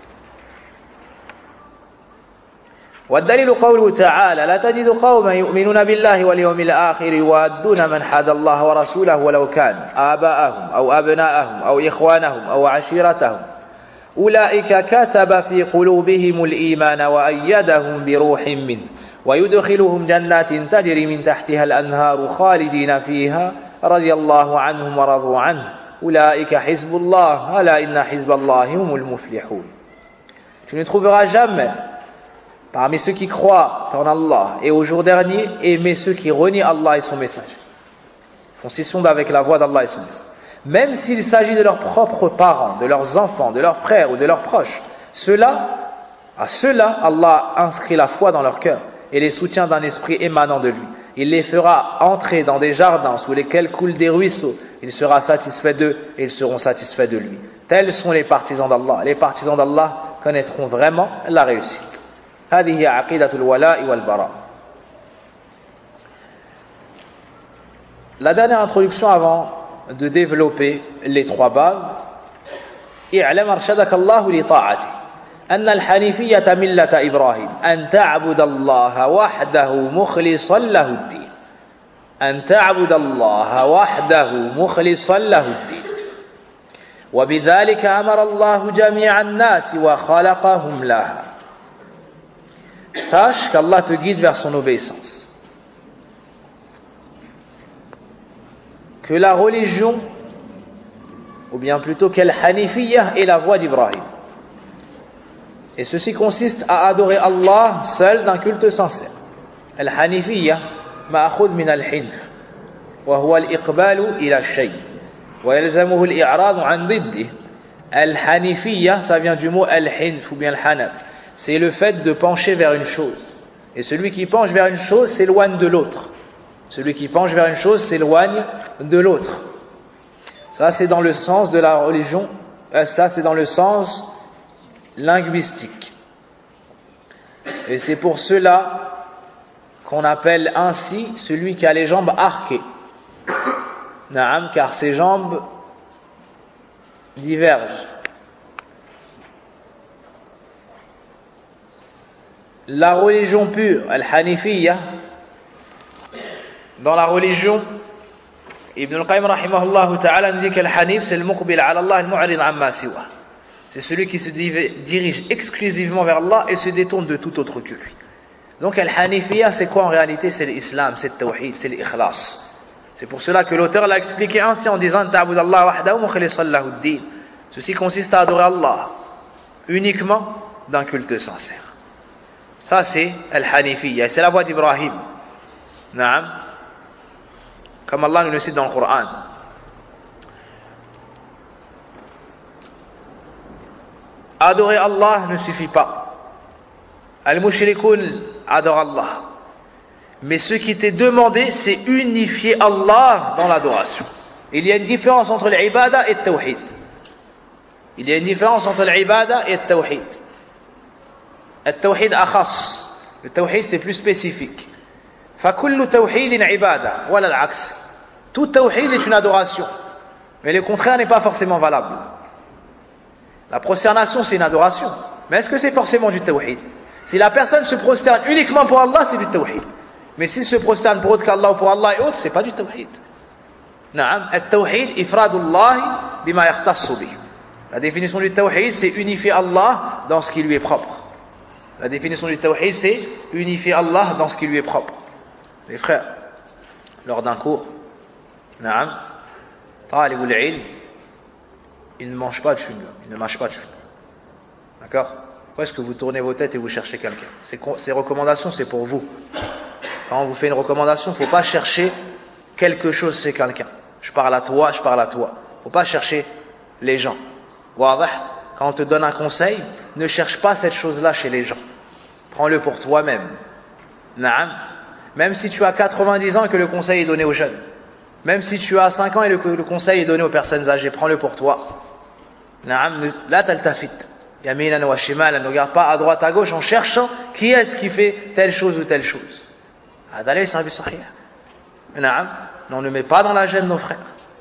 S1: والدليل قوله تعالى لا تجد قوما يؤمنون بالله واليوم الآخر يوادون من حاد الله ورسوله ولو كان آباءهم أو أبناءهم أو إخوانهم أو عشيرتهم أولئك كتب في قلوبهم الإيمان وأيدهم بروح منه ويدخلهم جنات تجري من تحتها الأنهار خالدين فيها رضي الله عنهم ورضوا عنه أولئك حزب الله ألا إن حزب الله هم المفلحون. Tu ne trouveras jamais parmi ceux qui croient en Allah et au jour dernier, aimer ceux qui renient Allah et son message. Font scission avec la voix d'Allah et son message. Même s'il s'agit de leurs propres parents, de leurs enfants, de leurs frères ou de leurs proches, ceux-là, à ceux-là, Allah inscrit la foi dans leur cœur et les soutient d'un esprit émanant de lui. Il les fera entrer dans des jardins sous lesquels coulent des ruisseaux. Il sera satisfait d'eux et ils seront satisfaits de lui. Tels sont les partisans d'Allah. Les partisans d'Allah connaîtront vraiment la réussite. هذه عقيدة الولاء والبراء. La dernière introduction avant de développer les trois bases. اعلم أرشدك الله لطاعته أن الحنيفية ملة إبراهيم أن تعبد الله وحده مخلصا له الدين أن تعبد الله وحده مخلصا له الدين وبذلك أمر الله جميع الناس وخلقهم لها. Sache qu'Allah te guide vers son obéissance, que la religion, ou bien plutôt qu'elle hanifiyya, est la voie d'Ibrahim. Et ceci consiste à adorer Allah seul d'un culte sincère. Al-hanifiyya ma'khudh min al-hinf wa huwa al-iqbalu ila shay wa yalzamuhu al-i'rad 'an diddihi. Al-hanifiyya, ça vient du mot al-hinf ou bien al-hanaf. C'est le fait de pencher vers une chose. Et celui qui penche vers une chose s'éloigne de l'autre. Celui qui penche vers une chose s'éloigne de l'autre. Ça, c'est dans le sens de la religion, ça, c'est dans le sens linguistique. Et c'est pour cela qu'on appelle ainsi celui qui a les jambes arquées. Naam, car ses jambes divergent. La religion pure, al-hanifiyya, dans la religion, Ibn al-Qayyim rahimahullah ta'ala nous dit qu'al-hanif c'est le muqbil ala Allah al-mu'rid amma siwa. C'est celui qui se dirige exclusivement vers Allah et se détourne de tout autre que lui. Donc al-hanifiyya c'est quoi en réalité? C'est l'islam, c'est le tawhid, c'est l'ikhlas. C'est pour cela que l'auteur l'a expliqué ainsi en disant ta'bud Allah wahdahu mukhlishan lahu ad-din. Ceci consiste à adorer Allah uniquement d'un culte sincère. Ça c'est al-hanifiyya, c'est la voie d'Ibrahim. Naam. Comme Allah nous le cite dans le Coran. Adorer Allah ne suffit pas. Al-mushrikoun adore Allah. Mais ce qui t'est demandé, c'est unifier Allah dans l'adoration. Il y a une différence entre l'ibada et le tawhid. Il y a une différence entre l'ibada et le tawhid. Le tawhid akhas. Le tawhid c'est plus spécifique. فكل توحيد عبادة ولا العكس. Tout tawhid est une adoration, mais le contraire n'est pas forcément valable. La prosternation c'est une adoration, mais est-ce que c'est forcément du tawhid? Si la personne se prosterne uniquement pour Allah, c'est du tawhid. Mais s'il se prosterne pour autre qu'Allah ou pour Allah et autres, c'est pas du tawhid. Naam, at-tawhid ifradullah bima yakhtassu bih. La définition du tawhid c'est unifier Allah dans ce qui lui est propre. La définition du tawhid c'est unifier Allah dans ce qui lui est propre. Les frères, lors d'un cours, naam, talibul ilm, il ne mange pas de chewing-gum, il ne mâche pas de chewing-gum. D'accord? Pourquoi est-ce que vous tournez vos têtes et vous cherchez quelqu'un? Ces, ces recommandations, c'est pour vous. Quand on vous fait une recommandation, il ne faut pas chercher quelque chose chez quelqu'un. Je parle à toi, je parle à toi. Il ne faut pas chercher les gens. Wadah, quand on te donne un conseil, ne cherche pas cette chose-là chez les gens. Prends-le pour toi-même. Naam. Même si tu as quatre-vingt-dix ans et que le conseil est donné aux jeunes. Même si tu as cinq ans et le, le conseil est donné aux personnes âgées, prends-le pour toi. Naam, la taltafit. Yaminan wa shimalan, ne regarde pas à droite à gauche en cherchant qui est-ce qui fait telle chose ou telle chose. Adalay sahabi sahih. Naam, on ne met pas dans la gêne nos frères.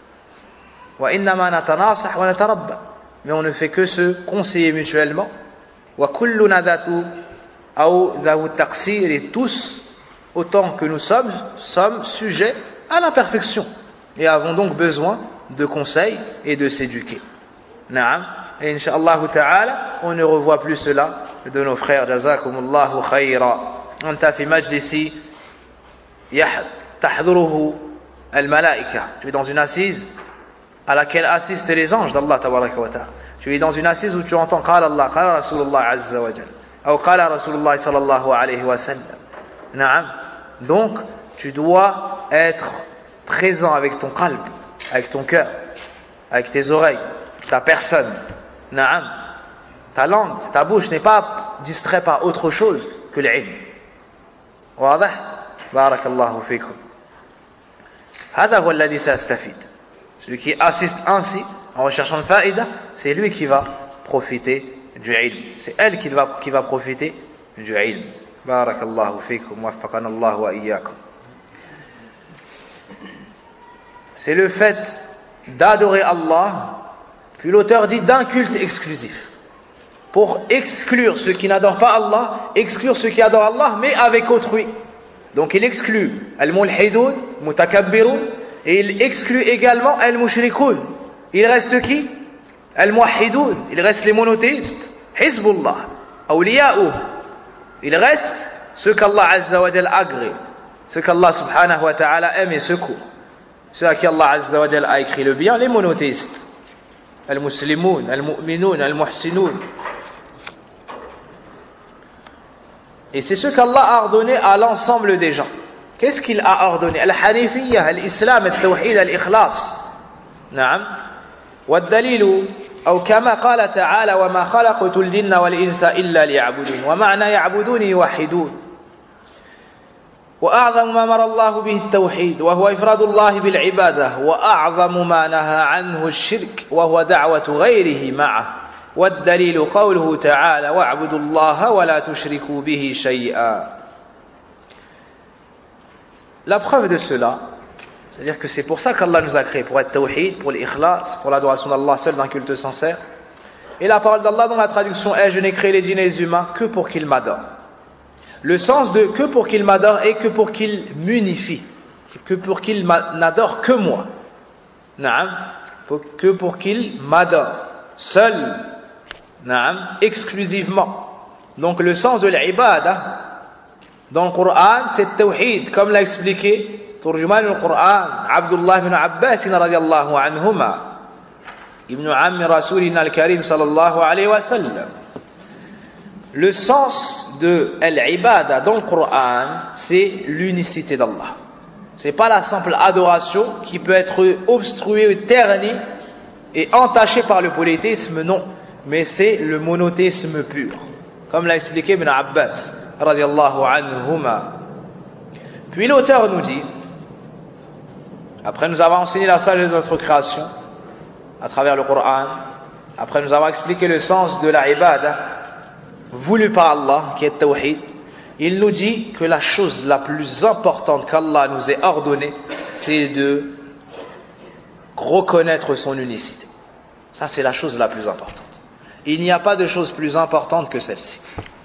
S1: Wa innama natanasah wa natarabba. Mais on ne fait que se conseiller mutuellement. Wa kullu nadatu aw dhawu taqsir, et tous autant que nous sommes, sommes sujets à l'imperfection et avons donc besoin de conseils et de s'éduquer. Naam. Et incha'Allah ta'ala, on ne revoit plus cela de nos frères. Jazakumullahu khayra. Anta fi majlisi tahduruhu al-malaika. Tu es dans une assise à laquelle assistent les anges d'Allah tabaraka wa ta'ala. Tu es dans une assise où tu entends qala Allah, qala Rasulullah azza wa jalla, ou qala Rasulullah sallallahu alayhi wa sallam. Naam. Donc, tu dois être présent avec ton qalb, avec ton cœur, avec tes oreilles, ta personne. Naam. Ta langue, ta bouche n'est pas distrait par autre chose que l'ilm. واضح؟ بارك الله فيكم. هذا هو الذي سيستفيد. Celui qui assiste ainsi en recherchant le faïda, c'est lui qui va profiter du ilm. C'est elle qui va, qui va profiter du ilm. بارك الله فيكم وفقنا الله وإياكم. c'est le fait d'adorer Allah, puis l'auteur dit d'un culte exclusif. Pour exclure ceux qui n'adorent pas Allah, exclure ceux qui adorent Allah, mais avec autrui. Donc il exclut al-mulhidoun, mutakabbirun, et il exclut également al-mushrikoun. Il reste qui? Al-muwahhidoun, il reste les monothéistes, Hizbullah, awliya'uh. Il reste ceux qu'Allah Azza wa Jal agrée, ceux qu'Allah subhanahu wa ta'ala aime et secourt, ceux à qui Allah Azza wa Jal a écrit le bien, les monothéistes, al-muslimoun, al-mu'minoun, al-muhsinoun. Et c'est ce qu'Allah a ordonné à l'ensemble des gens. Qu'est-ce qu'il a ordonné? Al-Hanifiyya, al-Islam, al-Tawhid, al-Ikhlas. Naam. والدليل أو كما قال تعالى وما خلقت الجن والإنس إلا ليعبدون ومعنى يعبدون يوحدون وأعظم ما أمر الله به التوحيد وهو إفراد الله بالعبادة وأعظم ما نهى عنه الشرك وهو دعوة غيره معه والدليل قوله تعالى واعبدوا الله ولا تشركوا به شيئا. La preuve de cela, c'est-à-dire que c'est pour ça qu'Allah nous a créés, pour être tawhid, pour l'ikhlas, pour l'adoration d'Allah seul d'un culte sincère. Et la parole d'Allah dans la traduction est: je n'ai créé les djinns et les humains que pour qu'ils m'adorent. Le sens de que pour qu'ils m'adorent est que pour qu'ils m'unifient, que pour qu'ils n'adorent que moi. Naam, que pour qu'ils m'adorent seul, naam, exclusivement. Donc le sens de l'ibada dans le Coran, c'est tawhid, comme l'a expliqué ترجمان القرآن عبد الله بن عباس رضي الله عنهما ابن عم رسولنا الكريم صلى الله عليه وسلم. Le sens de l'ibada dans le Coran, c'est l'unicité d'Allah. C'est pas la simple adoration qui peut être obstruée, ternie et entachée par le polythéisme, non, mais c'est le monothéisme pur, comme l'a expliqué Ibn Abbas radiyallahu anhuma. Puis l'auteur nous dit, après nous avoir enseigné la sagesse de notre création à travers le Coran, après nous avoir expliqué le sens de la ibada voulu par Allah, qui est tawhid, il nous dit que la chose la plus importante qu'Allah nous ait ordonnée, c'est de reconnaître son unicité. Ça, c'est la chose la plus importante. Il n'y a pas de chose plus importante que celle-ci.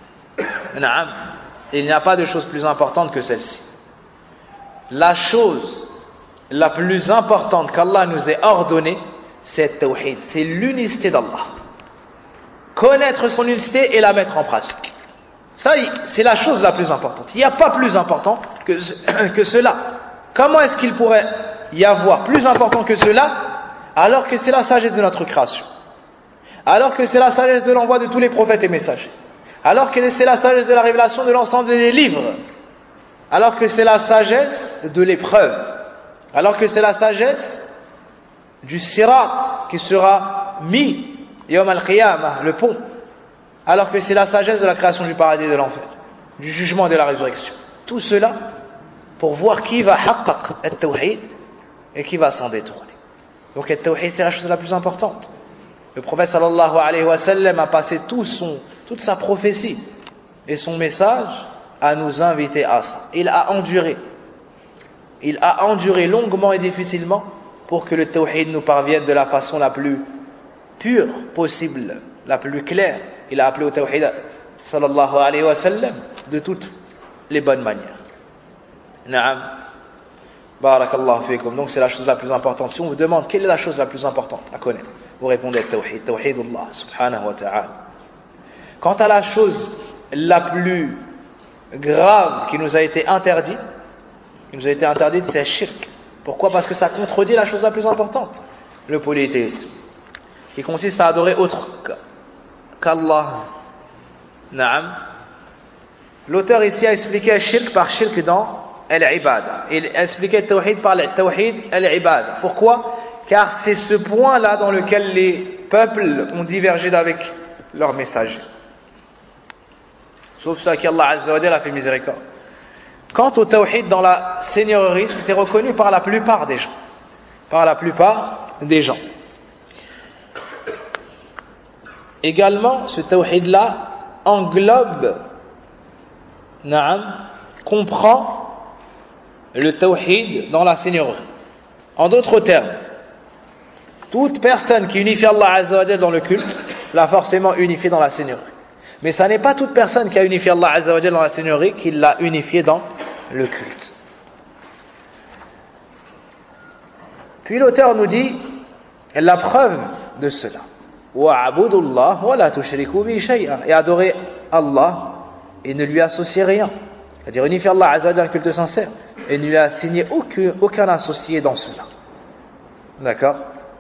S1: Il n'y a pas de chose plus importante que celle-ci. La chose la plus importante qu'Allah nous ait ordonnée, c'est tawhid, c'est l'unicité d'Allah. Connaître son unicité et la mettre en pratique. Ça, c'est la chose la plus importante. Il n'y a pas plus important que, que cela. Comment est-ce qu'il pourrait y avoir plus important que cela, alors que c'est la sagesse de notre création, alors que c'est la sagesse de l'envoi de tous les prophètes et messagers, alors que c'est la sagesse de la révélation de l'ensemble des livres, alors que c'est la sagesse de l'épreuve, alors que c'est la sagesse du sirat qui sera mis yawm al-qiyamah, le pont, alors que c'est la sagesse de la création du paradis et de l'enfer, du jugement et de la résurrection. Tout cela pour voir qui va haqqaq at-tawhid et qui va s'en détourner. Donc at-tawhid, c'est la chose la plus importante. Le prophète sallallahu alayhi wa sallam a passé tout son, toute sa prophétie et son message à nous inviter à ça. Il a enduré Il a enduré longuement et difficilement pour que le tawhid nous parvienne de la façon la plus pure possible, la plus claire. Il a appelé au tawhid sallallahu alayhi wa sallam de toutes les bonnes manières. Naam. Barakallahu fikum. Donc c'est la chose la plus importante. Si on vous demande quelle est la chose la plus importante à connaître, vous répondez tawhid, tawhidullah subhanahu wa ta'ala. Quant à la chose la plus grave qui nous a été interdite, qui nous a été interdite, c'est le shirk. Pourquoi? Parce que ça contredit la chose la plus importante, le polythéisme, qui consiste à adorer autre qu'Allah. Naam. L'auteur ici a expliqué le shirk par shirk dans al-ibada. Il a expliqué le tawhid par le tawhid al-ibada. Pourquoi? Car c'est ce point-là dans lequel les peuples ont divergé avec leurs messagers. Sauf ceux à qui Allah Azza wa Jalla a fait miséricorde. Quant au tawhid dans la seigneurie, c'était reconnu par la plupart des gens. Par la plupart des gens. Également, ce tawhid-là englobe, naam, comprend le tawhid dans la seigneurie. En d'autres termes, toute personne qui unifie Allah Azza wa Jal dans le culte l'a forcément unifié dans la Seigneurie. Mais ça n'est pas toute personne qui a unifié Allah Azza wa Jal dans la Seigneurie qui l'a unifié dans le culte. Puis l'auteur nous dit la preuve de cela. وَعَبُدُ اللَّهِ وَلَا تُشْرِكُوا بِهِ شَيْئًا, et adorer Allah et ne lui associer rien. C'est-à-dire unifier Allah Azza wa Jal d'un culte sincère et ne lui assigner aucun, aucun associé dans cela. D'accord?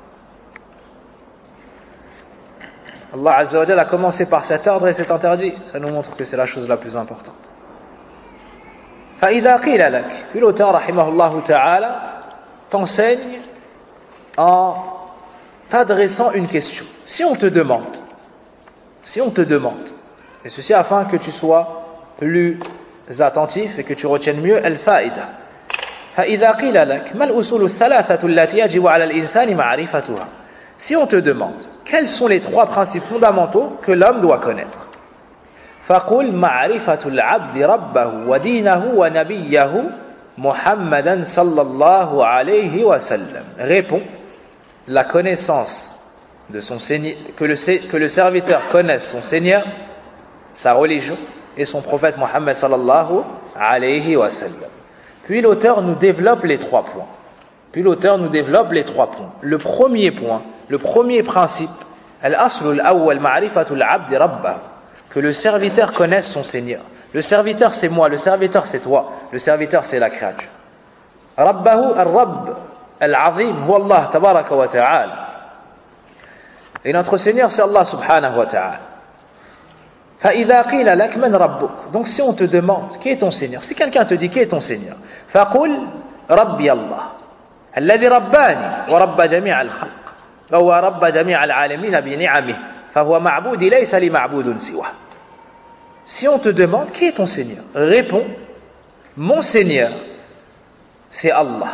S1: Allah Azza wa Jal a commencé par cet ordre et cet interdit. Ça nous montre que c'est la chose la plus importante. فَإِذَا قِيلَ لَكَ, puis l'auteur rahimahullah ta'ala t'enseigne en t'adressant une question. Si on te demande, si on te demande, et ceci afin que tu sois plus attentif et que tu retiennes mieux al-fa'ida. فَإِذَا قِيلَ لَكَ مَا الْأُصُولُ الثَّلَاثَةُ الَّتِي يَجِبُ عَلَى الْإِنسَانِ مَعْرِفَتُهَا. Si on te demande quels sont les trois principes fondamentaux que l'homme doit connaître, فَقُلْ مَعْرِفَةُ الْعَبْدِ رَبَّهُ وَدِينَهُ وَنَبِيَّهُ مُحَمَّدًا صلى الله عليه وسلم. Réponds, la connaissance de son Seigneur, que le, que le serviteur connaisse son Seigneur, sa religion et son prophète Muhammad sallallahu alayhi wa sallam. Puis l'auteur nous développe les trois points. Puis l'auteur nous développe les trois points. Le premier point, le premier principe, al-aslu al-awwal ma'rifatu al-'abd rabbah, que le serviteur connaisse son Seigneur. Le serviteur c'est moi, le serviteur c'est toi, le serviteur c'est la créature. Rabbahu al-rabb al-'azim huwa Allah tabaraka wa ta'ala. Et notre Seigneur c'est Allah subhanahu wa ta'ala. فَإِذَا قِيلَ لَكَ مَنْ رَبُّكَ. Donc si on te demande qui est ton Seigneur, si quelqu'un te dit qui est ton Seigneur, فَقُلْ رَبِّيَ اللَّهِ الَّذِي رَبَّانِي وَرَبَّ جَمِيعَ الْخَلْقِ وَهُوَ رَبَّ جَمِيعَ الْعَالَمِينَ بِنِعَمِهِ فَهُوَ مَعْبُودِ لَيْسَ لِمَعْبُودٌ سِوَاهُ. Si on te demande qui est ton Seigneur, réponds, mon Seigneur c'est Allah.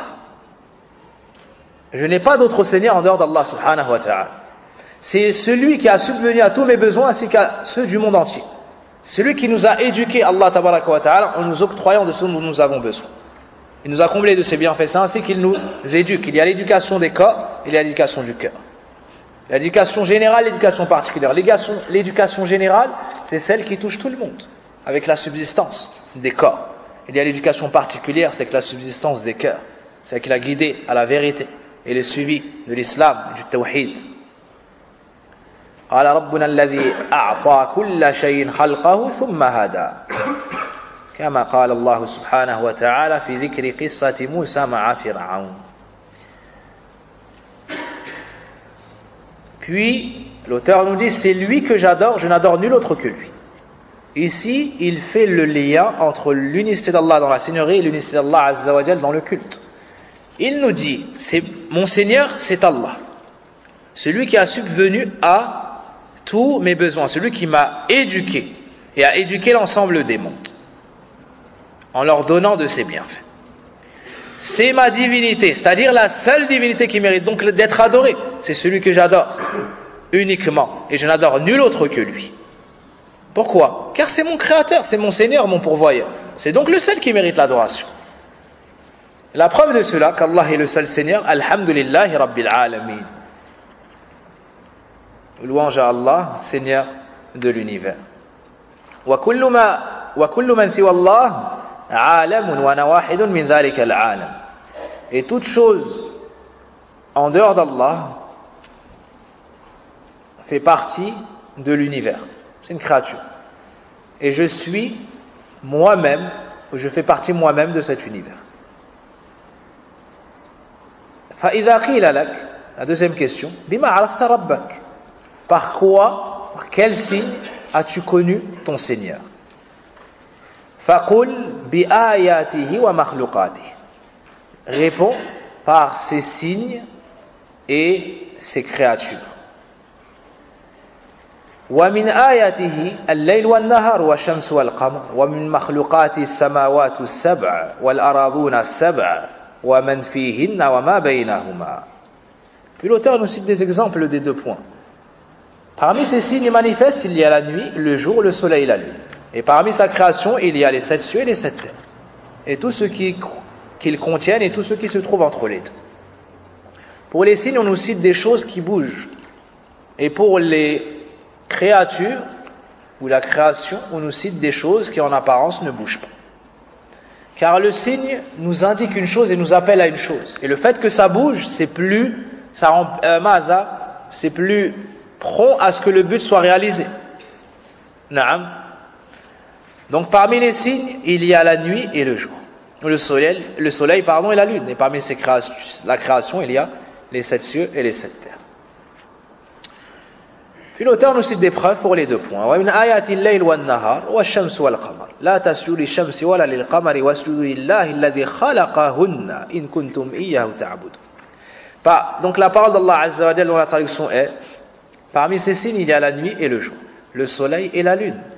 S1: Je n'ai pas d'autre Seigneur en dehors d'Allah subhanahu wa ta'ala. C'est celui qui a subvenu à tous mes besoins ainsi qu'à ceux du monde entier. Celui qui nous a éduqués, Allah tabaraka wa ta'ala, en nous octroyant de ce dont nous avons besoin. Il nous a comblés de ses bienfaits, c'est ainsi qu'il nous éduque. Il y a l'éducation des corps et l'éducation du cœur. L'éducation générale, l'éducation particulière. L'éducation générale, c'est celle qui touche tout le monde, avec la subsistance des corps. Il y a l'éducation particulière, c'est que la subsistance des cœurs, c'est qui l'a guidé à la vérité et le suivi de l'islam, du tawhid. قال ربنا الذي أعطى كل شيء خلقه ثم هدى كما قال الله سبحانه وتعالى في ذكر قصة موسى مع فرعون. Puis l'auteur nous dit c'est lui que j'adore, je n'adore nul autre que lui. Ici il fait le lien entre l'unicité d'Allah dans la Seigneurie et l'unicité d'Allah Azza wa Jal dans le culte. Il nous dit c'est mon Seigneur c'est Allah, celui qui a subvenu à tous mes besoins, celui qui m'a éduqué et a éduqué l'ensemble des mondes en leur donnant de ses bienfaits. C'est ma divinité, c'est-à-dire la seule divinité qui mérite donc d'être adorée. C'est celui que j'adore uniquement et je n'adore nul autre que lui. Pourquoi? Car c'est mon créateur, c'est mon Seigneur, mon pourvoyeur. C'est donc le seul qui mérite l'adoration. La preuve de cela, qu'Allah est le seul Seigneur, alhamdulillahi rabbil alamin. Louange à Allah, Seigneur de l'univers. وَكُلُّ مَا وَكُلُّ مَنْ سِوَى اللَّهِ عَالَمٌ وَنَوَاحِدٌ مِنْ ذَلِكَ الْعَالَمِ. Et toute chose en dehors d'Allah fait partie de l'univers. C'est une créature. Et je suis moi-même, je fais partie moi-même de cet univers. فَإِذَا قِيلَ لَكَ, la deuxième question, بِمَا عَرَفْتَ رَبَّكَ. Par quoi, par quel signe as-tu connu ton Seigneur? فَقُلْ بِآيَاتِهِ وَمَخْلُقَاتِهِ. Réponds par ses signes et ses créatures. وَمِنْ آيَاتِهِ اللَّيْلُ وَالنَّهَارُ وَالشَّمْسُ وَالْقَمَرُ وَمِنْ مَخْلُقَاتِ السَّمَاوَاتُ السَّبْعِ وَالْأَرَاضُونَ السَّبْعِ وَمَنْ فِيهِنَّ وَمَا بَيْنَهُمَا. Puis l'auteur nous cite des exemples des deux points. Parmi ces signes manifestes, il y a la nuit, le jour, le soleil et la lune. Et parmi sa création, il y a les sept cieux et les sept terres. Et tout ce qui, qu'ils contiennent et tout ce qui se trouve entre les deux. Pour les signes, on nous cite des choses qui bougent. Et pour les créatures, ou la création, on nous cite des choses qui en apparence ne bougent pas. Car le signe nous indique une chose et nous appelle à une chose. Et le fait que ça bouge, c'est plus, ça rend, euh, madha, c'est plus prompt à ce que le but soit réalisé. Naam. Donc parmi les signes, il y a la nuit et le jour. Le soleil, le soleil pardon, et la lune. Et parmi ces créations, la création, il y a les sept cieux et les sept terres. Puis l'auteur nous cite des preuves pour les deux points. وَمِنْ آيَاتِ اللَّيْلِ وَالنَّهَارِ وَالشَّمْسِ وَالْقَمَرِ لَا تَسْجُدُوا لِلشَّمْسِ وَلَا لِلْقَمَرِ وَاسْجُدُوا لِلَّهِ الَّذِي خَلَقَهُنَّ إِن كُنتُمْ إِيَّاهُ تَعْبُدُونَ. Donc la parole d'Allah Azza wa Jalla dans la traduction est: parmi ces signes, il y a la nuit et le jour, le soleil et la lune.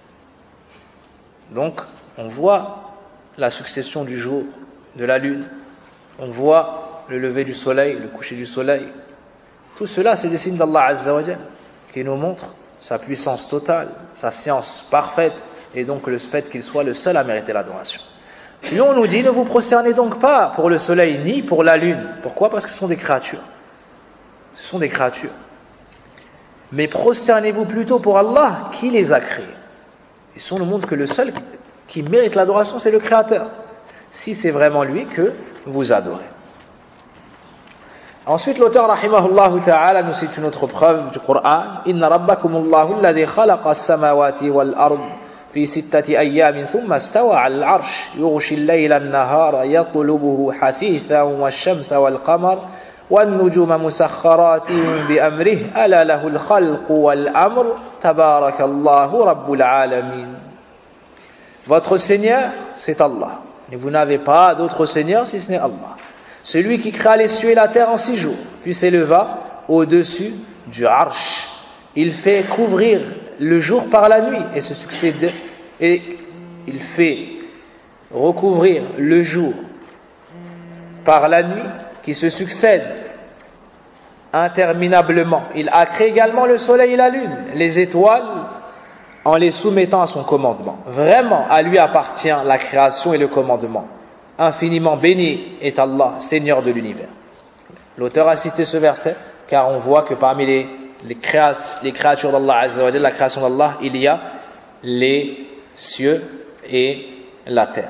S1: Donc on voit la succession du jour, de la lune, on voit le lever du soleil, le coucher du soleil. Tout cela, c'est des signes d'Allah Azza wa Jalla qui nous montre sa puissance totale, sa science parfaite, et donc le fait qu'il soit le seul à mériter l'adoration. Puis on nous dit: ne vous prosternez donc pas pour le soleil ni pour la lune. Pourquoi? Parce que ce sont des créatures. Ce sont des créatures. Mais prosternez-vous plutôt pour Allah qui les a créés. Et ça nous montre que le seul qui mérite l'adoration, c'est le Créateur. Si c'est vraiment lui que vous adorez. Ensuite, l'auteur rahimahullah ta'ala nous cite une autre preuve du Coran: Inna rabbakumullahu alladhi khalaqa as-samawati wal ard fi sittati ayyamin thumma istawa 'ala al-'arsh yughshi al-layla an-nahara yatlubuhu hathithan wash-shamsa wal-qamara wan-nujuma musakhkharatin bi amrihi ala lahu al-khalqu wal-amru tabarakallahu rabbul 'alamin. Votre Seigneur, c'est Allah. Et vous n'avez pas d'autre Seigneur si ce n'est Allah. Celui qui créa les cieux et la terre en six jours, puis s'éleva au-dessus du Arsh. Il fait couvrir le jour par la nuit et se succède, et il fait recouvrir le jour par la nuit qui se succèdent interminablement. Il a créé également le soleil et la lune, les étoiles, en les soumettant à son commandement. Vraiment, à lui appartient la création et le commandement. Infiniment béni est Allah, Seigneur de l'univers. L'auteur a cité ce verset car on voit que parmi les, les, créa- les créatures d'Allah Azza wa Jalla, la création d'Allah, il y a les cieux et la terre.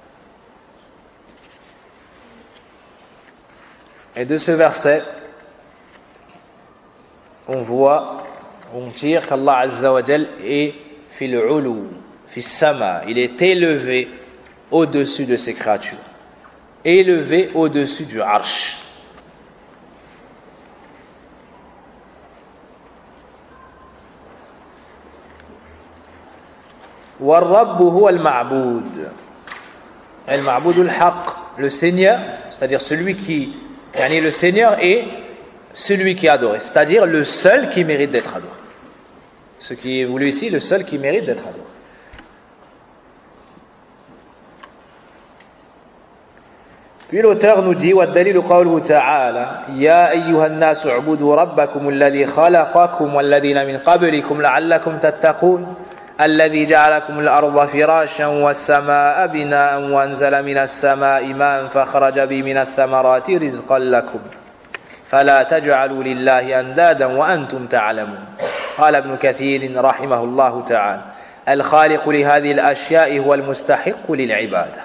S1: Et de ce verset, on voit, on tire qu'Allah Azza wa Jalla est fil ulu, fis sama, il est élevé au-dessus de ses créatures, élevé au-dessus du arsh. وَالرَّبُّ هُوَ الْمَعْبُودُ الْمَعْبُودُ الْحَقِّ, le Seigneur, c'est-à-dire celui qui, yani le Seigneur est celui qui est adoré, c'est-à-dire le seul qui mérite d'être adoré. Ce qui est voulu ici, le seul qui mérite d'être adoré. Puis l'auteur nous dit: وَالدَّلِيلُ قَوْلُهُ تَعَالَى يَا أَيُّهَا النَّاسُ اعْبُدُوا رَبَّكُمُ الَّذِي خَلَقَكُمْ وَالَّذِينَ مِنْ قَبْلِكُمْ لَعَلَّكُمْ تَتَّقُونَ الَّذِي جَعَلَ لَكُمُ الْأَرْضَ فِرَاشًا وَالسَّمَاءَ بِنَاءً وَأَنزَلَ مِنَ السَّمَاءِ مَاءً فَأَخْرَجَ بِهِ مِنَ الثَّمَرَاتِ رِزْقًا لَكُمْ فَلَا تَجْعَلُوا لِلَّهِ أَندَادًا وَأَنْتُمْ تَعْلَمُونَ. قال ابن كثير رحمه الله تعالى: الخالق لهذه الأشياء هو المستحق للعبادة.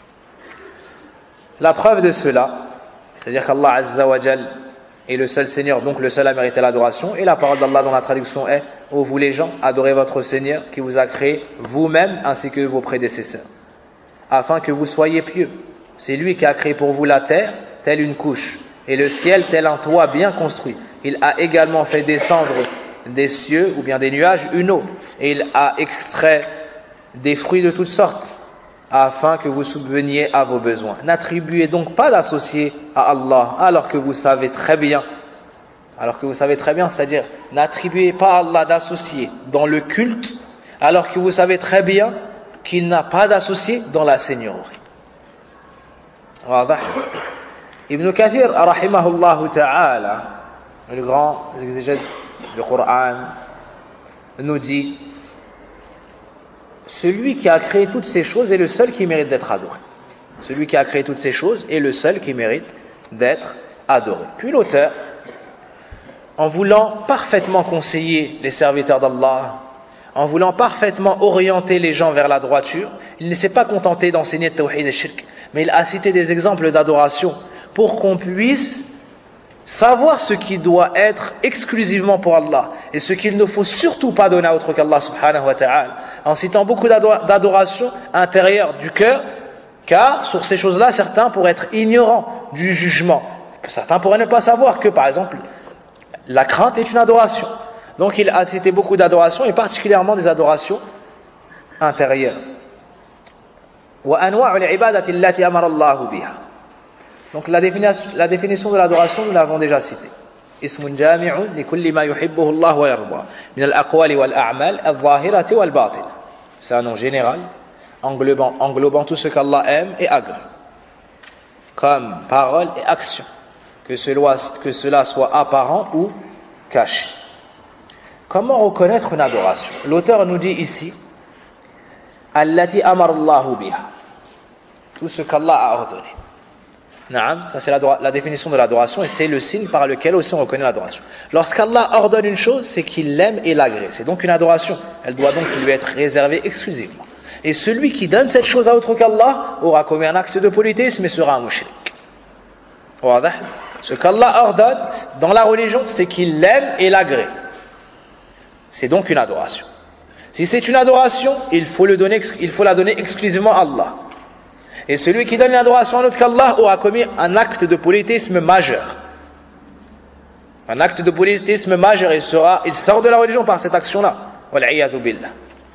S1: La preuve de cela, c'est-à-dire qu'Allah Azza wa Jal est le seul Seigneur, donc le seul à mériter l'adoration, et la parole d'Allah dans la traduction est: ô vous les gens, adorez votre Seigneur qui vous a créé vous-même ainsi que vos prédécesseurs, afin que vous soyez pieux. C'est lui qui a créé pour vous la terre telle une couche, et le ciel tel un toit bien construit. Il a également fait descendre des cieux ou bien des nuages une eau, et il a extrait des fruits de toutes sortes, afin que vous subveniez à vos besoins. N'attribuez donc pas d'associé à Allah, alors que vous savez très bien, alors que vous savez très bien, c'est-à-dire, n'attribuez pas à Allah d'associé dans le culte, alors que vous savez très bien qu'il n'a pas d'associé dans la seigneurie. Ibn Kathir, rahimahullah ta'ala, le grand exégète du Coran, nous dit: celui qui a créé toutes ces choses est le seul qui mérite d'être adoré. Celui qui a créé toutes ces choses est le seul qui mérite d'être adorer. Puis l'auteur, en voulant parfaitement conseiller les serviteurs d'Allah, en voulant parfaitement orienter les gens vers la droiture, il ne s'est pas contenté d'enseigner le tawhid et shirk, mais il a cité des exemples d'adoration pour qu'on puisse savoir ce qui doit être exclusivement pour Allah et ce qu'il ne faut surtout pas donner à autre qu'Allah subhanahu wa ta'ala, en citant beaucoup d'adoration intérieure du cœur, car sur ces choses-là, certains pourraient être ignorants du jugement. Certains pourraient ne pas savoir que, par exemple, la crainte est une adoration. Donc il a cité beaucoup d'adorations, et particulièrement des adorations intérieures. وأنواع العبادة التي أمر الله بها. Donc la définition, la définition de l'adoration, nous l'avons déjà citée. اسم جامع لكل ما يحبه الله ويرضى من الأقوال والأعمال الظاهرة والباطنة. C'est un nom général englobant, englobant tout ce qu'Allah aime et agrée, comme parole et action, que cela, que cela soit apparent ou caché. Comment reconnaître une adoration? L'auteur nous dit ici allati amara Allahu biha, tout ce qu'Allah a ordonné. Naam, ça c'est la, la définition de l'adoration, et c'est le signe par lequel aussi on reconnaît l'adoration. Lorsqu'Allah ordonne une chose, c'est qu'il l'aime et l'agrée. C'est donc une adoration. Elle doit donc lui être réservée exclusivement. Et celui qui donne cette chose à autre qu'Allah aura commis un acte de polythéisme et sera un mushrik. Ce qu'Allah ordonne dans la religion, c'est qu'il l'aime et l'agrée. C'est donc une adoration. Si c'est une adoration, il faut, le donner, il faut la donner exclusivement à Allah. Et celui qui donne une adoration à autre qu'Allah aura commis un acte de polythéisme majeur. Un acte de polythéisme majeur, il, sera, il sort de la religion par cette action-là. Wal'iyadhu billah.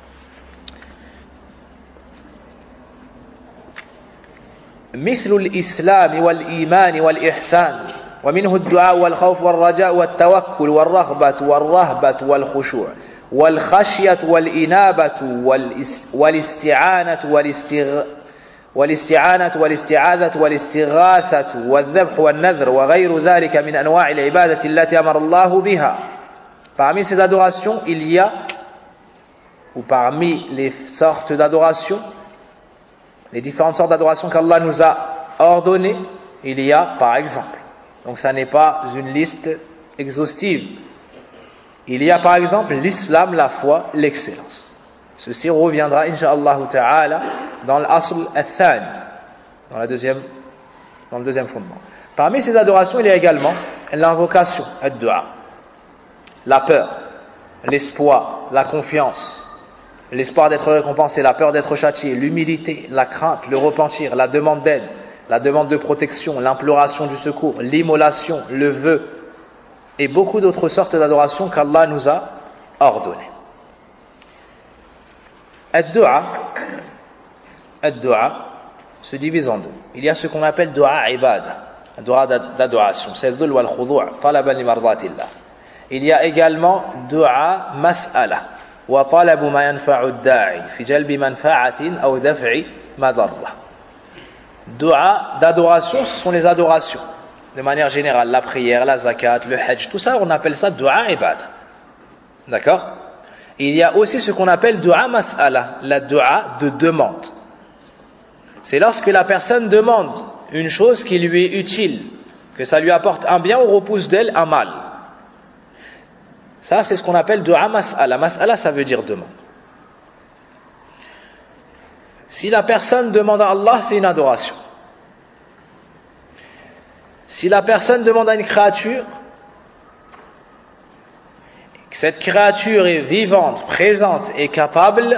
S1: مثل الإسلام والإيمان والإحسان ومنه الدعاء والخوف والرجاء والتوكل والرغبة والرهبة والخشوع والخشية والإنابة والاستعانة والاستغ والاستعانة والاستعاذة والاستغاثة والذبح والنذر وغير ذلك من أنواع العبادة التي أمر الله بها. Parmi ces adorations, il y a, ou parmi les sortes d'adoration, les différentes sortes d'adoration qu'Allah nous a ordonnées, il y a par exemple, donc ça n'est pas une liste exhaustive, il y a par exemple l'islam, la foi, l'excellence. Ceci reviendra incha'Allah ta'ala dans l'asl al-thani, dans, la deuxième, dans le deuxième fondement. Parmi ces adorations, il y a également l'invocation, ad-du'a, la peur, l'espoir, la confiance, l'espoir d'être récompensé, la peur d'être châtié, l'humilité, la crainte, le repentir, la demande d'aide, la demande de protection, l'imploration du secours, l'immolation, le vœu, et beaucoup d'autres sortes d'adorations qu'Allah nous a ordonnées. Ad-du'a, ad-du'a se divise en deux. Il y a ce qu'on appelle du'a ibada, du'a d'adoration, c'est dhul wal khudu' talaban li mardatillah. Il y a également du'a mas'ala wa talabu ma yanfa'u ad-da'i fi jalbi manfa'atin aw daf'i madarra. Du'a d'adoration, ce sont les adorations de manière générale, la prière, la zakat, le hajj, tout ça on appelle ça du'a ibada. D'accord? Il y a aussi ce qu'on appelle du'a mas'ala, la du'a de demande. C'est lorsque la personne demande une chose qui lui est utile, que ça lui apporte un bien ou repousse d'elle un mal. Ça, c'est ce qu'on appelle du'a mas'ala. Mas'ala, ça veut dire demande. Si la personne demande à Allah, c'est une adoration. Si la personne demande à une créature, que cette créature est vivante, présente et capable,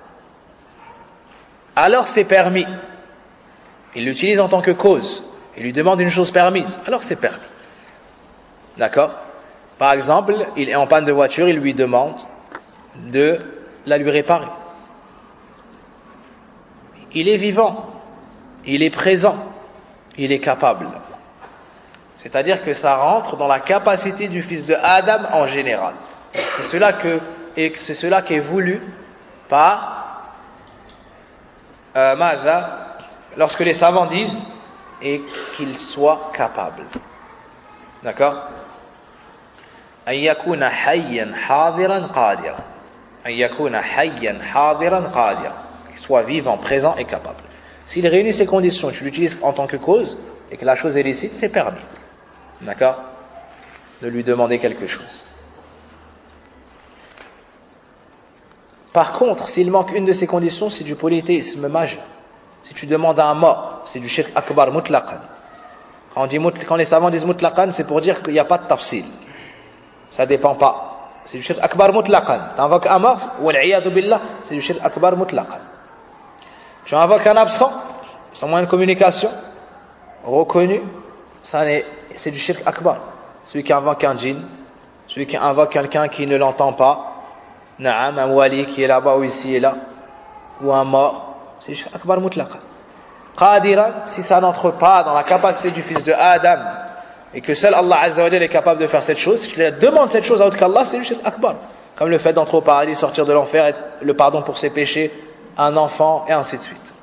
S1: alors c'est permis. Il l'utilise en tant que cause. Il lui demande une chose permise, alors c'est permis. D'accord? Par exemple, il est en panne de voiture, il lui demande de la lui réparer. Il est vivant, il est présent, il est capable. C'est-à-dire que ça rentre dans la capacité du fils de Adam en général. C'est cela que, et c'est cela qui est voulu par euh, Mada, lorsque les savants disent et qu'il soit capable. D'accord? An yakuna hayyan hadiran qadiran. An yakuna hayyan hadiran qadiran. Qu'il soit vivant, présent et capable. S'il réunit ces conditions, tu l'utilises en tant que cause et que la chose est licite, c'est permis. D'accord? De lui demander quelque chose. Par contre, s'il manque une de ces conditions, c'est du polythéisme majeur. Si tu demandes à un mort, c'est du shirk akbar mutlaqan. Quand, on dit, quand les savants disent mutlaqan, c'est pour dire qu'il n'y a pas de tafsil. Ça dépend pas. C'est du shirk akbar mutlaqan. Tu invoques un mort, wal'iyadu billah, c'est du shirk akbar mutlaqan. Tu invoques un absent, sans moyen de communication, reconnu, ça c'est du shirk akbar. Celui qui invoque un djinn, celui qui invoque quelqu'un qui ne l'entend pas, na'am, un wali qui est là-bas ou ici et là, ou un mort, c'est du shirk akbar mutlaqan. Qadiran, si ça n'entre pas dans la capacité du fils de Adam, et que seul Allah Azza wa Jalla est capable de faire cette chose, si tu lui demandes cette chose à autre qu'Allah, c'est du shirk akbar. Comme le fait d'entrer au paradis, sortir de l'enfer, le pardon pour ses péchés, un enfant, et ainsi de suite.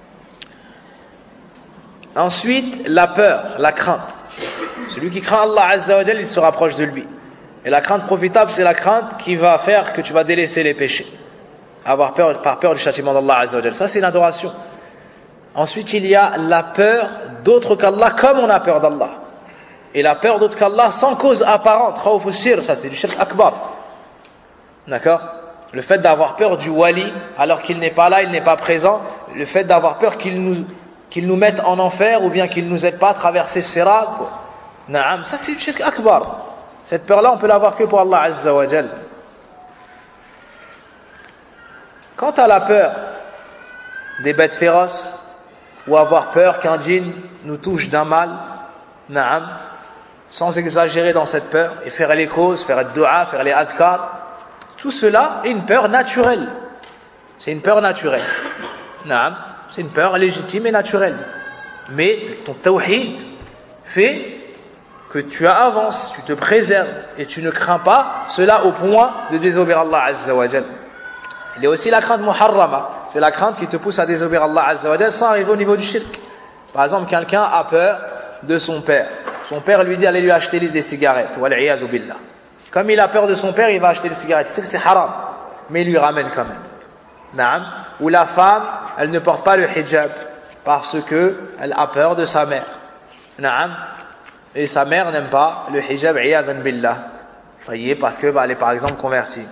S1: Ensuite, la peur, la crainte. Celui qui craint Allah Azza wa Jalla, il se rapproche de lui. Et la crainte profitable, c'est la crainte qui va faire que tu vas délaisser les péchés. Avoir peur, par peur du châtiment d'Allah Azza wa Jalla. Ça, c'est une adoration. Ensuite, il y a la peur d'autre qu'Allah, comme on a peur d'Allah. Et la peur d'autre qu'Allah sans cause apparente. Khawf sir, ça c'est du shirk akbar. D'accord? Le fait d'avoir peur du wali, alors qu'il n'est pas là, il n'est pas présent. Le fait d'avoir peur qu'il nous, qu'il nous mette en enfer, ou bien qu'il ne nous aide pas à traverser sirat. Naam, ça c'est du shirk akbar. Cette peur-là, on peut l'avoir que pour Allah Azza wa Jal. Quant à la peur des bêtes féroces, ou avoir peur qu'un djinn nous touche d'un mal, naam, sans exagérer dans cette peur, et faire les causes, faire le dua, faire les adhkar, tout cela est une peur naturelle. C'est une peur naturelle. Naam, c'est une peur légitime et naturelle. Mais ton tawhid fait que tu avances, tu te préserves, et tu ne crains pas cela au point de désobéir Allah Azza wa Jal. Il y a aussi la crainte muharrama, c'est la crainte qui te pousse à désobéir Allah Azza wa Jal sans arriver au niveau du shirk. Par exemple, quelqu'un a peur de son père. Son père lui dit allez lui acheter des cigarettes. Wal'iyadu billah. Comme il a peur de son père, il va acheter des cigarettes. Il sait que c'est haram, mais il lui ramène quand même. Naam. Ou la femme, elle ne porte pas le hijab parce que elle a peur de sa mère. Naam. Et sa mère n'aime pas le hijab, iyadan billah. Voyez, parce que bah, elle est par exemple convertie.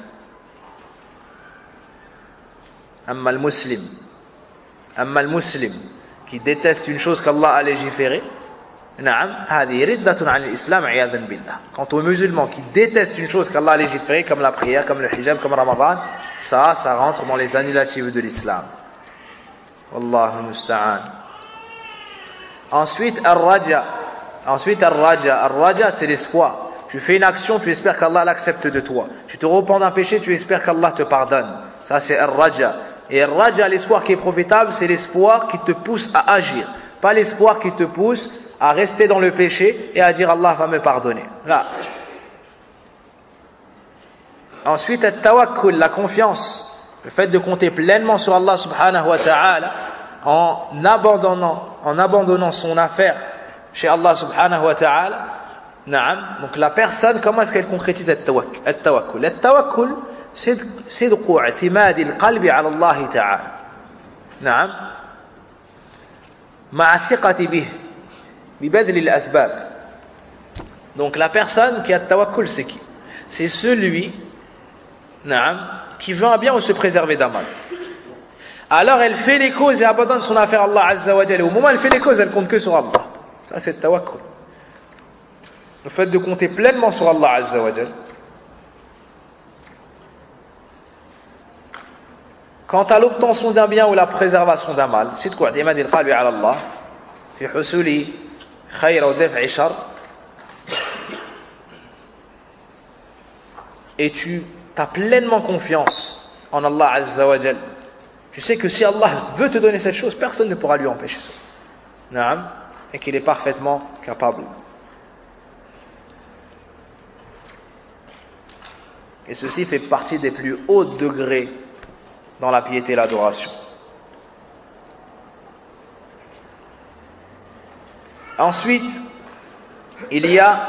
S1: Amma al-muslim, amma al-muslim qui déteste une chose qu'Allah a légiférée, na'am, hadi riddatun 'an al-islam 'iyadan billah. Quant aux musulmans qui détestent une chose qu'Allah a légiférée, comme la prière, comme le hijab, comme Ramadan, ça, ça rentre dans les annulatifs de l'islam. Wallahu musta'an. Ensuite, ar-raja. Ensuite, ar-raja. Ar-raja, c'est l'espoir. Tu fais une action, tu espères qu'Allah l'accepte de toi. Tu te repens d'un péché, tu espères qu'Allah te pardonne. Ça, c'est ar-raja. Et ar-raja, l'espoir qui est profitable, c'est l'espoir qui te pousse à agir. Pas l'espoir qui te pousse à rester dans le péché et à dire Allah va me pardonner. Là. Ensuite, at-tawakkul, la confiance. Le fait de compter pleinement sur Allah subhanahu wa ta'ala en abandonnant, en abandonnant son affaire chez Allah subhanahu wa ta'ala. Naam. Donc la personne, comment est-ce qu'elle concrétise at-tawakkul? At-tawakkul, صدق اعتماد القلب على الله تعالى نعم مع الثقة به ببذل الأسباب. Donc la personne qui a le tawakkul, c'est qui? C'est celui نعم qui veut un bien ou se préserver d'un mal. Alors elle fait les causes et abandonne son affaire à Allah Azza wa Jalla. Au moment où elle fait les causes, elle compte que sur Allah. Ça c'est le tawakkul. Le fait de compter pleinement sur Allah Azza wa Jalla. Quant à l'obtention d'un bien ou la préservation d'un mal, c'est quoi? اعتماد القلب على الله في حصول خير ودفع شر. Et tu as pleinement confiance en Allah Azza wa Jal. Tu sais que si Allah veut te donner cette chose, personne ne pourra lui empêcher ça. Naam, et qu'il est parfaitement capable. Et ceci fait partie des plus hauts degrés dans la piété et l'adoration. Ensuite, il y a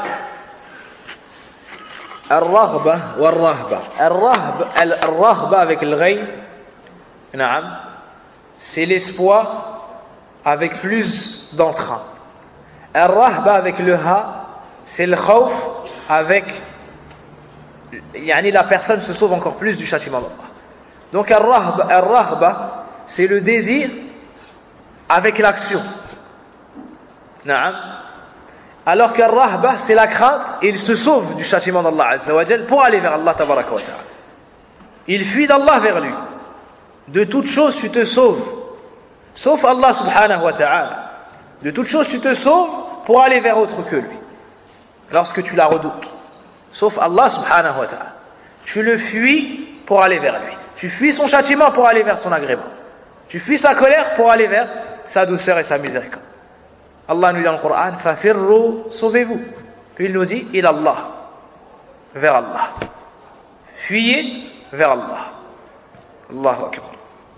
S1: al-raghba wa al-rahba. Al-raghba avec le ghayn, naam, c'est l'espoir avec plus d'entrain. Al-rahba avec le ha, c'est le khawf avec, yani la personne se sauve encore plus du châtiment d'Allah. Donc al-rahba, al-rahba, c'est le désir avec l'action. Naam. Alors qu'al-rahba, c'est la crainte, et il se sauve du châtiment d'Allah Azza wa Jal pour aller vers Allah Tabaraka wa Ta'ala. Il fuit d'Allah vers lui. De toute chose, tu te sauves. Sauf Allah Subhanahu wa Ta'ala. De toute chose, tu te sauves pour aller vers autre que lui. Lorsque tu la redoutes. Sauf Allah Subhanahu wa Ta'ala. Tu le fuis pour aller vers lui. Tu fuis son châtiment pour aller vers son agrément. Tu fuis sa colère pour aller vers sa douceur et sa miséricorde. Allah nous dit dans le Coran, fafirru, sauvez-vous. Puis il nous dit, il Allah, vers Allah. Fuyez vers Allah. Allahu Akbar.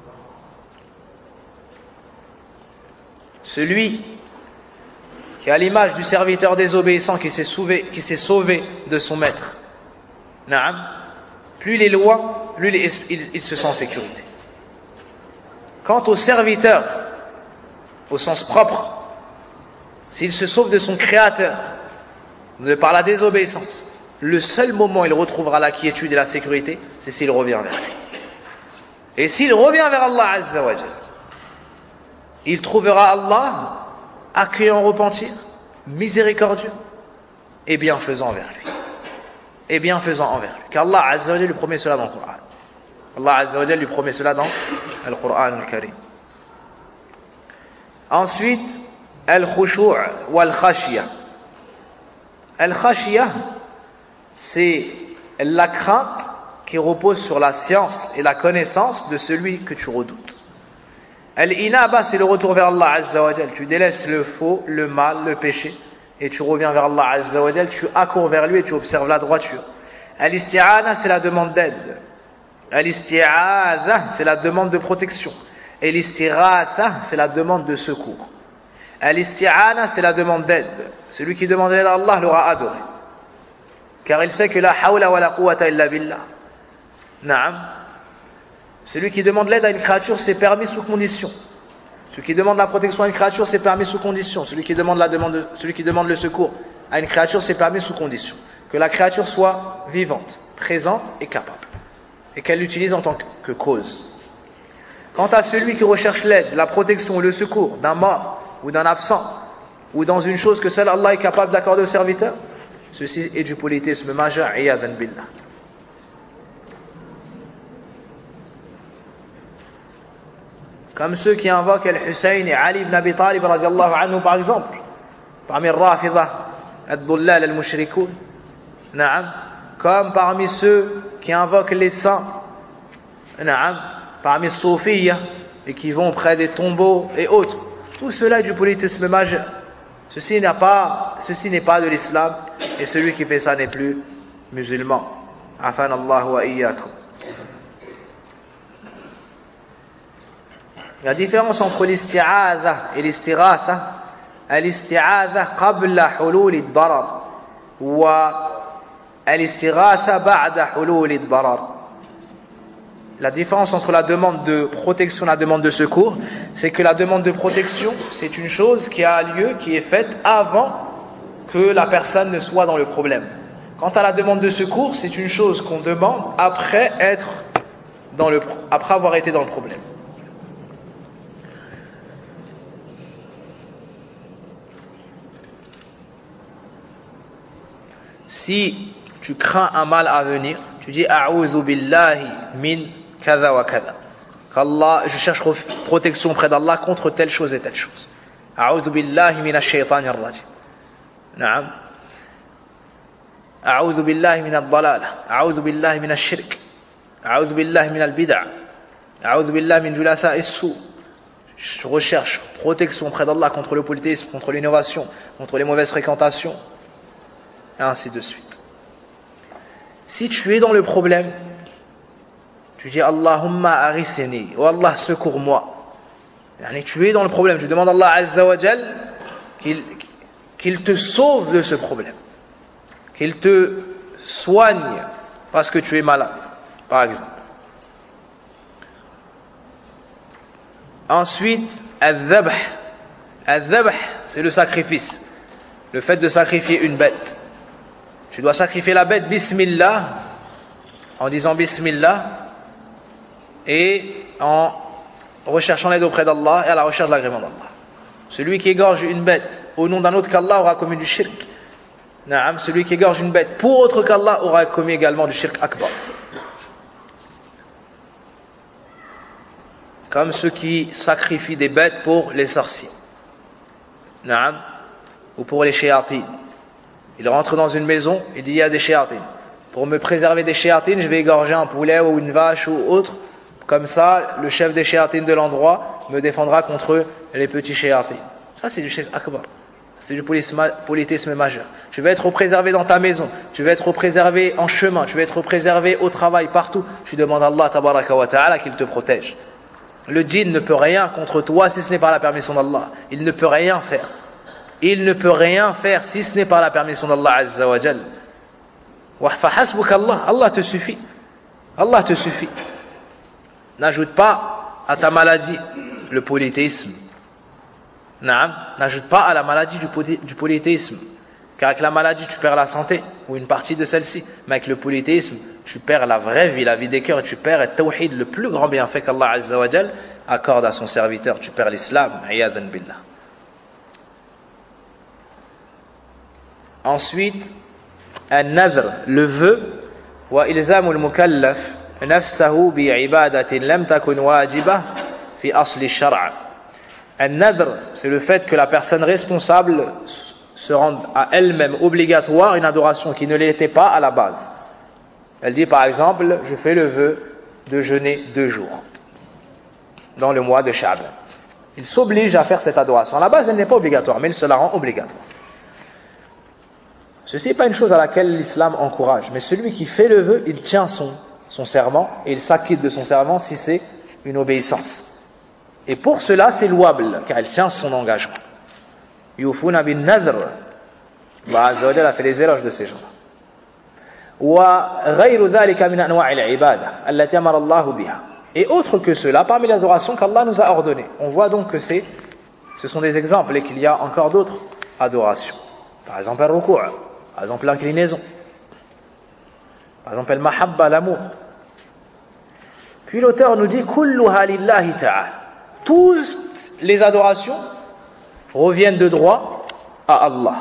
S1: Celui qui a l'image du serviteur désobéissant qui s'est sauvé, qui s'est sauvé de son maître. Naam. Plus il est loin, plus il, il, il se sent en sécurité. Quant au serviteur, au sens propre, s'il se sauve de son créateur, de par la désobéissance, le seul moment où il retrouvera la quiétude et la sécurité, c'est s'il revient vers lui. Et s'il revient vers Allah Azza wa Jal, il trouvera Allah accueillant au repentir, miséricordieux et bienfaisant envers lui. Et bienfaisant envers lui. Car Allah Azza wa Jal lui promet cela dans le Coran. Allah Azza wa Jal lui promet cela dans le Coran al-Karim. Ensuite, al-khushu' wal-khashiyah. Al-khashiyah, c'est la crainte qui repose sur la science et la connaissance de celui que tu redoutes. Al-inaba, c'est le retour vers Allah Azza wa Jal. Tu délaisses le faux, le mal, le péché, et tu reviens vers Allah Azza wa Jal, tu accours vers lui et tu observes la droiture. Al-isti'ana, c'est la demande d'aide. Al-isti'adha, c'est la demande de protection. Et l'istighatha, c'est la demande de secours. Al-isti'ana, c'est la demande d'aide. Celui qui demande l'aide à Allah l'aura adoré. Car il sait que la hawla wa la quwwata illa billah. Naam. Celui qui demande l'aide à une créature, c'est permis sous condition. Celui qui demande la protection à une créature, c'est permis sous condition. Celui qui demande la demande, de, celui qui demande le secours à une créature, c'est permis sous condition. Que la créature soit vivante, présente et capable. Et qu'elle l'utilise en tant que cause. Quant à celui qui recherche l'aide, la protection ou le secours d'un mort ou d'un absent, ou dans une chose que seul Allah est capable d'accorder au serviteur, ceci est du polythéisme majeur, iyadhan billah. Comme ceux qui invoquent Al-Hussein et Ali ibn Abi Talib radiallahu anhu par exemple, parmi Rafidah, Ad-Dullal al-Mushrikoun, Naam, comme parmi ceux qui invoquent les saints, Naam, parmi Soufiyya, et qui vont près des tombeaux et autres. Tout cela est du polythéisme majeur. Ceci n'a pas, ceci n'est pas de l'islam, et celui qui fait ça n'est plus musulman. Afan Allah wa iyyakum. La différence entre l'isti'adha et l'istighatha, l'isti'adha qabla hulul ad-darar wa l'istighatha ba'da hulul ad-darar. La différence entre la demande de protection et la demande de secours, c'est que la demande de protection, c'est une chose qui a lieu, qui est faite avant que la personne ne soit dans le problème. Quant à la demande de secours, c'est une chose qu'on demande après être dans le, après avoir été dans le problème. Si tu crains un mal à venir, tu dis a'udhu billahi min kaza wa kaza. Qu'Allah, je cherche protection près d'Allah contre telle chose et telle chose. A'udhu billahi min ash-shaytanir rajim. Naam. A'udhu billahi min ad-dalala. A'udhu billahi min ash-shirk. A'udhu billahi min al-bid'a. A'udhu billahi min julasa'i as-su'. Je recherche protection près d'Allah contre le polythéisme, contre l'innovation, contre les mauvaises fréquentations. Et ainsi de suite. Si tu es dans le problème, tu dis Allahumma arithni, oh Allah secours-moi. Yani, tu es dans le problème, tu demandes à Allah Azza wa Jal qu'il, qu'il te sauve de ce problème, qu'il te soigne parce que tu es malade, par exemple. Ensuite, al-dhabh. Al-dhabh, c'est le sacrifice, le fait de sacrifier une bête. Tu dois sacrifier la bête Bismillah, en disant Bismillah, et en recherchant l'aide auprès d'Allah et à la recherche de l'agrément d'Allah. Celui qui égorge une bête au nom d'un autre qu'Allah aura commis du shirk. Naam, celui qui égorge une bête pour autre qu'Allah aura commis également du shirk akbar. Comme ceux qui sacrifient des bêtes pour les sorciers. Naam, ou pour les shayatines. Il rentre dans une maison, il dit il y a des shayatines. Pour me préserver des shayatines, je vais égorger un poulet ou une vache ou autre. Comme ça, le chef des shayatines de l'endroit me défendra contre les petits shayatines. Ça, c'est du shirk akbar. C'est du polythéisme majeur. Tu veux être préservé dans ta maison, tu veux être préservé en chemin, tu veux être préservé au travail, partout. Tu demandes à Allah tabaraka wa ta'ala qu'il te protège. Le djinn ne peut rien contre toi si ce n'est par la permission d'Allah. Il ne peut rien faire. Il ne peut rien faire si ce n'est par la permission d'Allah azza wa jal. Wa fahasbuka Allah, Allah te suffit. Allah te suffit. N'ajoute pas à ta maladie le polythéisme. Naam, n'ajoute pas à la maladie du, poly, du polythéisme. Car avec la maladie, tu perds la santé, ou une partie de celle-ci. Mais avec le polythéisme, tu perds la vraie vie, la vie des cœurs, et tu perds le tawhid, le plus grand bienfait qu'Allah azza wa jal accorde à son serviteur. Tu perds l'islam, iyadan billah. Ensuite, an-nadhr, le vœu, wa ilzamul mukallaf nafsahu bi ibadatin lam takun wajibah fi asli ash-shar'. An-nadhr, c'est le fait que la personne responsable se rende à elle-même obligatoire une adoration qui ne l'était pas à la base. Elle dit par exemple, je fais le vœu de jeûner deux jours dans le mois de Sha'ban. Il s'oblige à faire cette adoration. À la base, elle n'est pas obligatoire, mais il se la rend obligatoire. Ceci n'est pas une chose à laquelle l'islam encourage, mais celui qui fait le vœu, il tient son, son serment et il s'acquitte de son serment si c'est une obéissance. Et pour cela, c'est louable, car il tient son engagement. Yufuna bin nadhr. Allah Azza wa Jalla a fait les éloges de ces gens-là. Wa ghayru dhalika min anwa'il ibadah allati amara Allah biha. Et autre que cela, parmi les adorations qu'Allah nous a ordonnées. On voit donc que c'est, ce sont des exemples et qu'il y a encore d'autres adorations. Par exemple, le ruku', par exemple l'inclinaison, par exemple le mahabba, l'amour. Puis l'auteur nous dit kulluha lillahi ta'ala. Toutes les adorations reviennent de droit à Allah.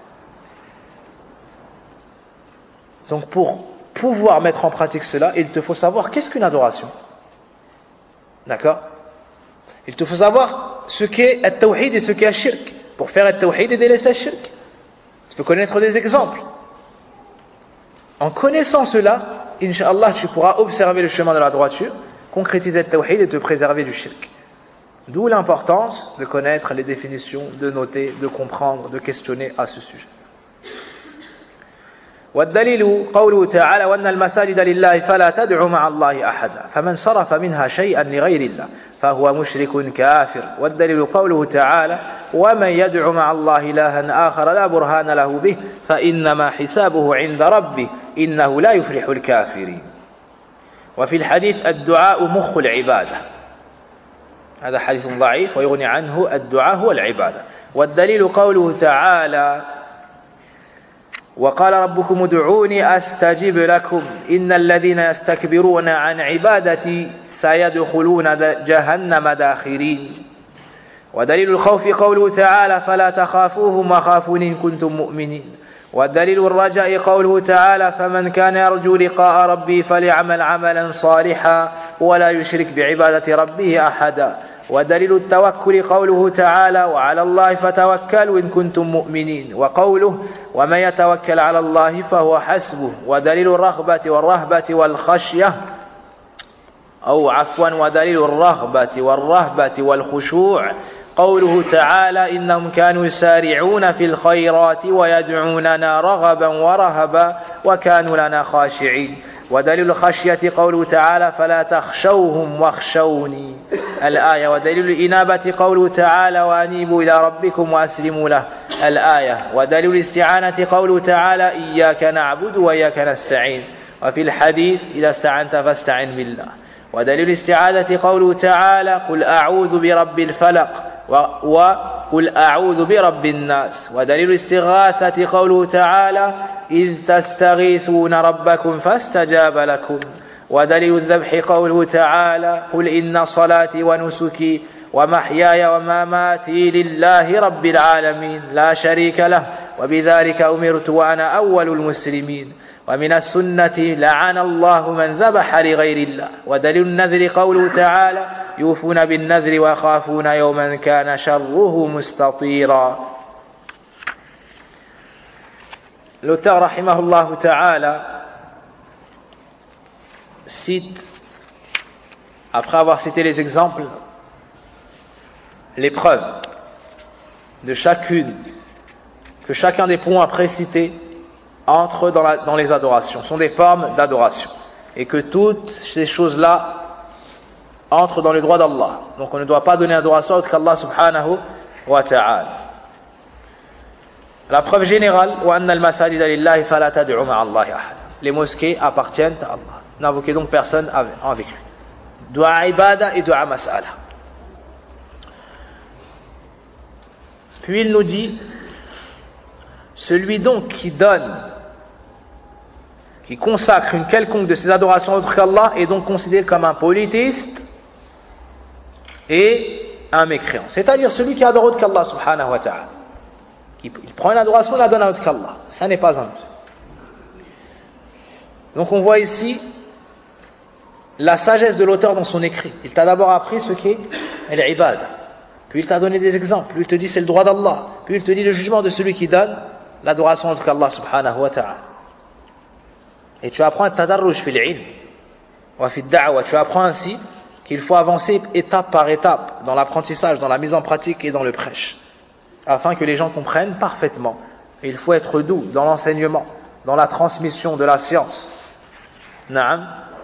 S1: Donc pour pouvoir mettre en pratique cela, il te faut savoir qu'est-ce qu'une adoration. D'accord? Il te faut savoir ce qu'est at-tawhid et ce qu'est al-shirk. Pour faire at-tawhid et délaisser al-shirk. Tu peux connaître des exemples. En connaissant cela, Inch'Allah, tu pourras observer le chemin de la droiture, concrétiser at-tawhid et te préserver du shirk. D'où l'importance de connaître les définitions, de noter, de comprendre, de questionner à ce sujet. والدليل قوله تعالى وأن المساجد لله فلا تدعوا مع الله أحدا فمن صرف منها شيئا لغير الله فهو مشرك كافر والدليل قوله تعالى ومن يدعو مع الله إلها آخر لا برهان له به فإنما حسابه عند ربه إنه لا يفلح الكافرين وفي الحديث الدعاء مخ العبادة هذا حديث ضعيف ويغني عنه الدعاء هو العبادة والدليل قوله تعالى وقال ربكم ادعوني أستجب لكم إن الذين يستكبرون عن عبادتي سيدخلون جهنم داخرين ودليل الخوف قوله تعالى فلا تخافوهم وخافون إن كنتم مؤمنين ودليل الرجاء قوله تعالى فمن كان يرجو لقاء ربه فليعمل عملا صالحا ولا يشرك بعبادة ربه أحدا ودليل التوكل قوله تعالى وعلى الله فتوكلوا إن كنتم مؤمنين وقوله ومن يتوكل على الله فهو حسبه ودليل الرغبة والرهبة والخشية أو عفوا ودليل الرغبة والرهبة والخشوع قوله تعالى إنهم كانوا يسارعون في الخيرات ويدعوننا رغبا ورهبا وكانوا لنا خاشعين ودليل الخشية قوله تعالى فلا تخشوهم واخشوني الآية ودليل الإنابة قوله تعالى وأنيبوا إلى ربكم وأسلموا له الآية ودليل الاستعانة قوله تعالى إياك نعبد وإياك نستعين وفي الحديث إذا استعنت فاستعن بالله ودليل الاستعاذة قوله تعالى قل أعوذ برب الفلق وقل أعوذ برب الناس ودليل الاستغاثة قوله تعالى إذ تستغيثون ربكم فاستجاب لكم ودليل الذبح قوله تعالى قل إن صلاتي ونسكي ومحياي ومماتي لله رب العالمين لا شريك له وبذلك أمرت وأنا أول المسلمين ومن السنة لعن الله من ذبح لغير الله ودليل النذر قوله تعالى يوفون بالنذر ويخافون يوما كان شره مستطيرا. L'auteur rahimahullah ta'ala cite, après avoir cité les exemples, les preuves de chacune, que chacun des points après cités entre dans, la, dans les adorations, sont des formes d'adoration, et que toutes ces choses-là entrent dans le droit d'Allah. Donc on ne doit pas donner adoration autre qu'Allah subhanahu wa ta'ala. La preuve générale, وَأَنَّ الْمَسَاجِدَ لِلَّهِ فَلَا تَدْعُوا مَعَ اللَّهِ أَحَدًا. Les mosquées appartiennent à Allah. N'invoquez donc personne avec lui. Dua ibada et dua mas'ala. Puis il nous dit, celui donc qui donne, qui consacre une quelconque de ses adorations autre qu'Allah est donc considéré comme un polythéiste et un mécréant. C'est-à-dire celui qui adore autre qu'Allah subhanahu wa ta'ala. Il prend une adoration et la donne à autre qu'Allah. Ça n'est pas un musulman. Donc on voit ici la sagesse de l'auteur dans son écrit. Il t'a d'abord appris ce qu'est l'ibad. Puis il t'a donné des exemples. Puis il te dit c'est le droit d'Allah. Puis il te dit le jugement de celui qui donne l'adoration autre qu'Allah subhanahu wa ta'ala. Et tu apprends tadarruj fil ilm wa fi da'wa. Tu apprends ainsi qu'il faut avancer étape par étape dans l'apprentissage, dans la mise en pratique et dans le prêche, afin que les gens comprennent parfaitement. Et il faut être doux dans l'enseignement, dans la transmission de la science. Naam.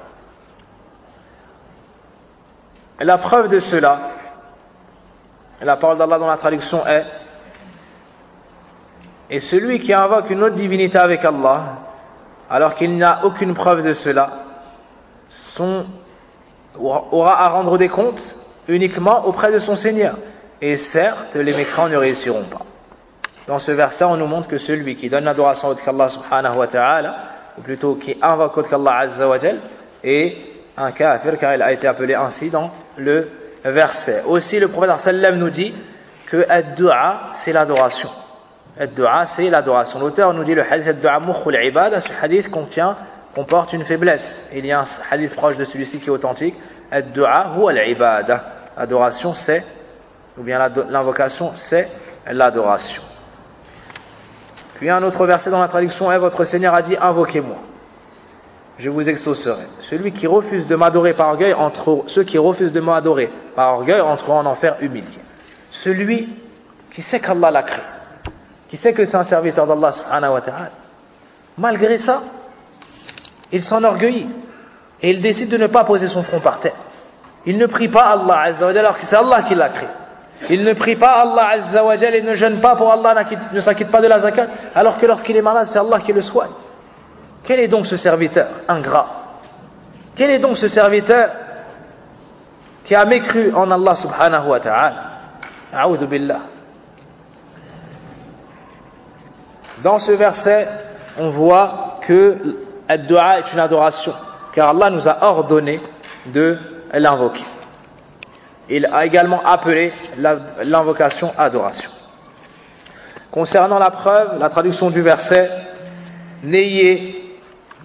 S1: La preuve de cela, la parole d'Allah dans la traduction est: et celui qui invoque une autre divinité avec Allah, alors qu'il n'a aucune preuve de cela, son, aura à rendre des comptes uniquement auprès de son Seigneur. Et certes, les mécréants ne réussiront pas. Dans ce verset, on nous montre que celui qui donne l'adoration autre qu'Allah subhanahu wa ta'ala, ou plutôt qui invoque autre qu'Allah azza wa jal, est un kafir, car il a été appelé ainsi dans le verset. Aussi, le prophète sallam nous dit que ad-du'a, c'est l'adoration. Ad-du'a, c'est l'adoration. L'auteur nous dit le hadith ad-du'a mukhul ibada. Ce hadith contient, comporte une faiblesse. Il y a un hadith proche de celui-ci qui est authentique. Ad-du'a huwa al-ibada. L'adoration, c'est, ou bien l'invocation, c'est l'adoration. Puis un autre verset dans la traduction est: votre Seigneur a dit invoquez-moi, je vous exaucerai. Celui qui refuse de m'adorer par orgueil, entre ceux qui refusent de m'adorer par orgueil entreront en enfer humilié. Celui qui sait qu'Allah l'a créé, qui sait que c'est un serviteur d'Allah subhanahu wa ta'ala, malgré ça, il s'enorgueillit et il décide de ne pas poser son front par terre. Il ne prie pas Allah azza wa jalla alors que c'est Allah qui l'a créé. Il ne prie pas Allah azza wa jalla et ne jeûne pas pour Allah, ne s'acquitte pas de la zakat, alors que lorsqu'il est malade, c'est Allah qui le soigne. Quel est donc ce serviteur ingrat? Quel est donc ce serviteur qui a mécru en Allah subhanahu wa ta'ala? A'udhu billah. Dans ce verset, on voit que ad-du'a est une adoration, car Allah nous a ordonné de l'invoquer. Il a également appelé l'invocation adoration. Concernant la preuve, la traduction du verset: n'ayez,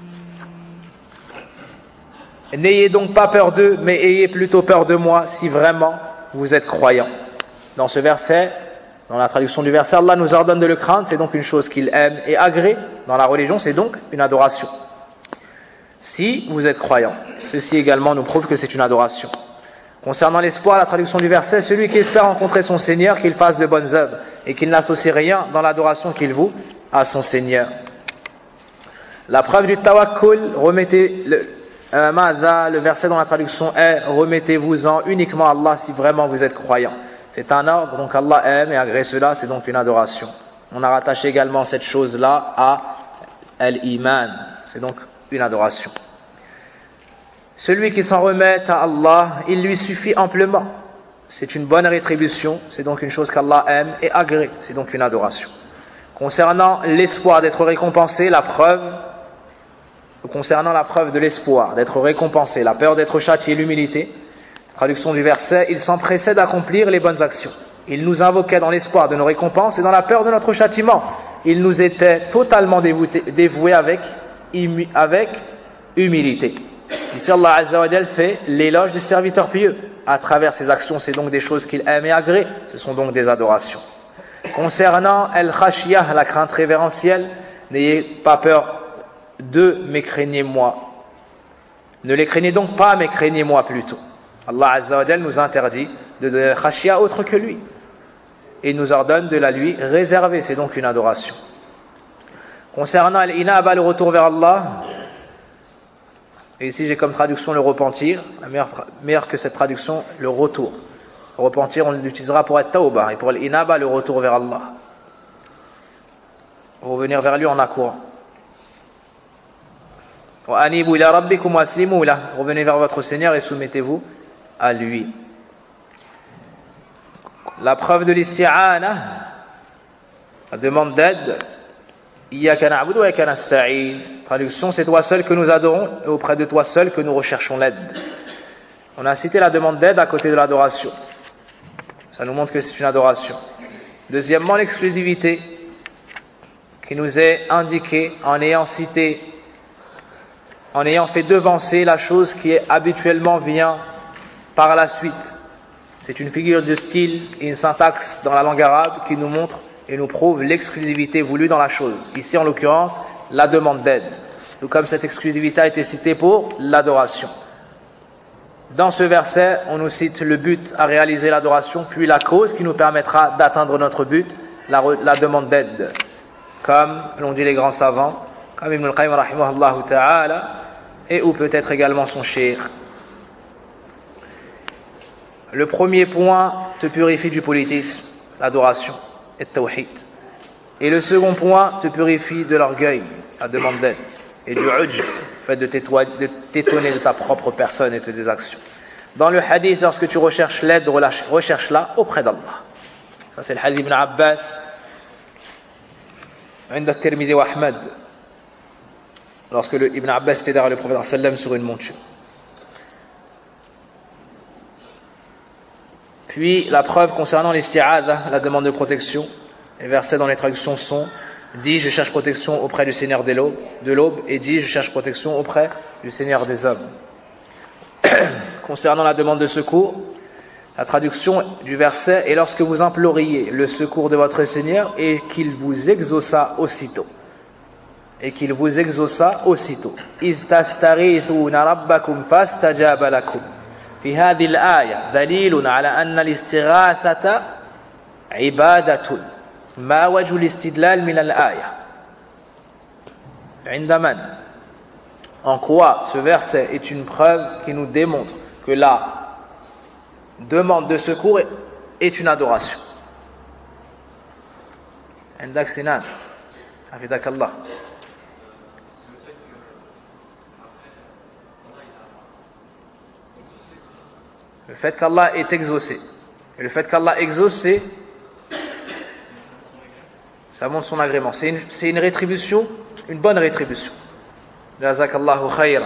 S1: n'ayez donc pas peur d'eux, mais ayez plutôt peur de moi si vraiment vous êtes croyants. Dans ce verset, dans la traduction du verset, Allah nous ordonne de le craindre, c'est donc une chose qu'il aime et agrée. Dans la religion, c'est donc une adoration. Si vous êtes croyants, ceci également nous prouve que c'est une adoration. Concernant l'espoir, la traduction du verset: celui qui espère rencontrer son Seigneur, qu'il fasse de bonnes œuvres et qu'il n'associe rien dans l'adoration qu'il voue à son Seigneur. La preuve du tawakkul, remettez le, euh, madha, le verset dans la traduction est: remettez-vous-en uniquement à Allah si vraiment vous êtes croyant. C'est un ordre, donc Allah aime et agrée cela, c'est donc une adoration. On a rattaché également cette chose-là à al-iman, c'est donc une adoration. Celui qui s'en remet à Allah, il lui suffit amplement. C'est une bonne rétribution, c'est donc une chose qu'Allah aime et agrée, c'est donc une adoration. Concernant l'espoir d'être récompensé, la preuve, concernant la preuve de l'espoir d'être récompensé, la peur d'être châtié, l'humilité, traduction du verset, il s'empressait d'accomplir les bonnes actions. Il nous invoquait dans l'espoir de nos récompenses et dans la peur de notre châtiment. Il nous était totalement dévoué avec, avec humilité. Ici, Allah Azza wa Jal fait l'éloge des serviteurs pieux. À travers ses actions, c'est donc des choses qu'il aime et agrée. Ce sont donc des adorations. Concernant Al-Khashiyah, la crainte révérentielle, n'ayez pas peur d'eux, mais craignez-moi. Ne les craignez donc pas, mais craignez-moi plutôt. Allah Azza wa Jal nous interdit de donner Khashiyah autre que lui. Et il nous ordonne de la lui réserver. C'est donc une adoration. Concernant Al-Inaba, le retour vers Allah, et ici j'ai comme traduction le repentir, la meilleure, meilleure que cette traduction, le retour. Le repentir, on l'utilisera pour être tawbah, et pour l'inaba, le retour vers Allah. Revenir vers lui en accourant. Anibu ila rabbikum waslimu lah. Revenez vers votre Seigneur et soumettez-vous à lui. La preuve de l'isti'ana, la demande d'aide, Iyyaka na'budu wa iyyaka nasta'in. Traduction, c'est toi seul que nous adorons et auprès de toi seul que nous recherchons l'aide. On a cité la demande d'aide à côté de l'adoration. Ça nous montre que c'est une adoration. Deuxièmement, l'exclusivité qui nous est indiquée en ayant cité, en ayant fait devancer la chose qui est habituellement vient par la suite. C'est une figure de style et une syntaxe dans la langue arabe qui nous montre et nous prouve l'exclusivité voulue dans la chose. Ici, en l'occurrence, la demande d'aide. Tout comme cette exclusivité a été citée pour l'adoration. Dans ce verset, on nous cite le but à réaliser l'adoration, puis la cause qui nous permettra d'atteindre notre but, la, la demande d'aide. Comme l'ont dit les grands savants, comme Ibn al-Qayyim rahimahullah ta'ala, et ou peut-être également son cheikh. Le premier point te purifie du polythéisme, l'adoration, et tawhid. Et le second point te purifie de l'orgueil, la demande d'aide, et du ujb, le fait de t'étonner de ta propre personne et de tes actions. Dans le hadith, lorsque tu recherches l'aide, recherche-la auprès d'Allah. Ça c'est le hadith Ibn Abbas, عند الترمذي وأحمد, lorsque le Ibn Abbas était derrière le prophète sallam sur une monture. Puis la preuve concernant l'isti'adha, la demande de protection. Les versets dans les traductions sont: dis je cherche protection auprès du Seigneur de l'aube, de l'aube et dis je cherche protection auprès du Seigneur des hommes. Concernant la demande de secours, la traduction du verset est: lorsque vous imploriez le secours de votre Seigneur et qu'il vous exauça aussitôt. Et qu'il vous exauça aussitôt. إِذْ تَسْتَغِيثُونَ رَبَّكُمْ فَاسْتَجَابَ لَكُمْ. في هذه الآية دليل على أن الاستغاثة عبادة. ما وجه الاستدلال من الآية؟ عند من? En quoi ce verset est une preuve qui nous démontre que la demande de secours est une adoration. عندك سنان حفظك الله. Le fait qu'Allah est exaucé. Et le fait qu'Allah exauce, c'est, ça montre son agrément. C'est une, c'est une rétribution, une bonne rétribution. Jazakallahu khayran.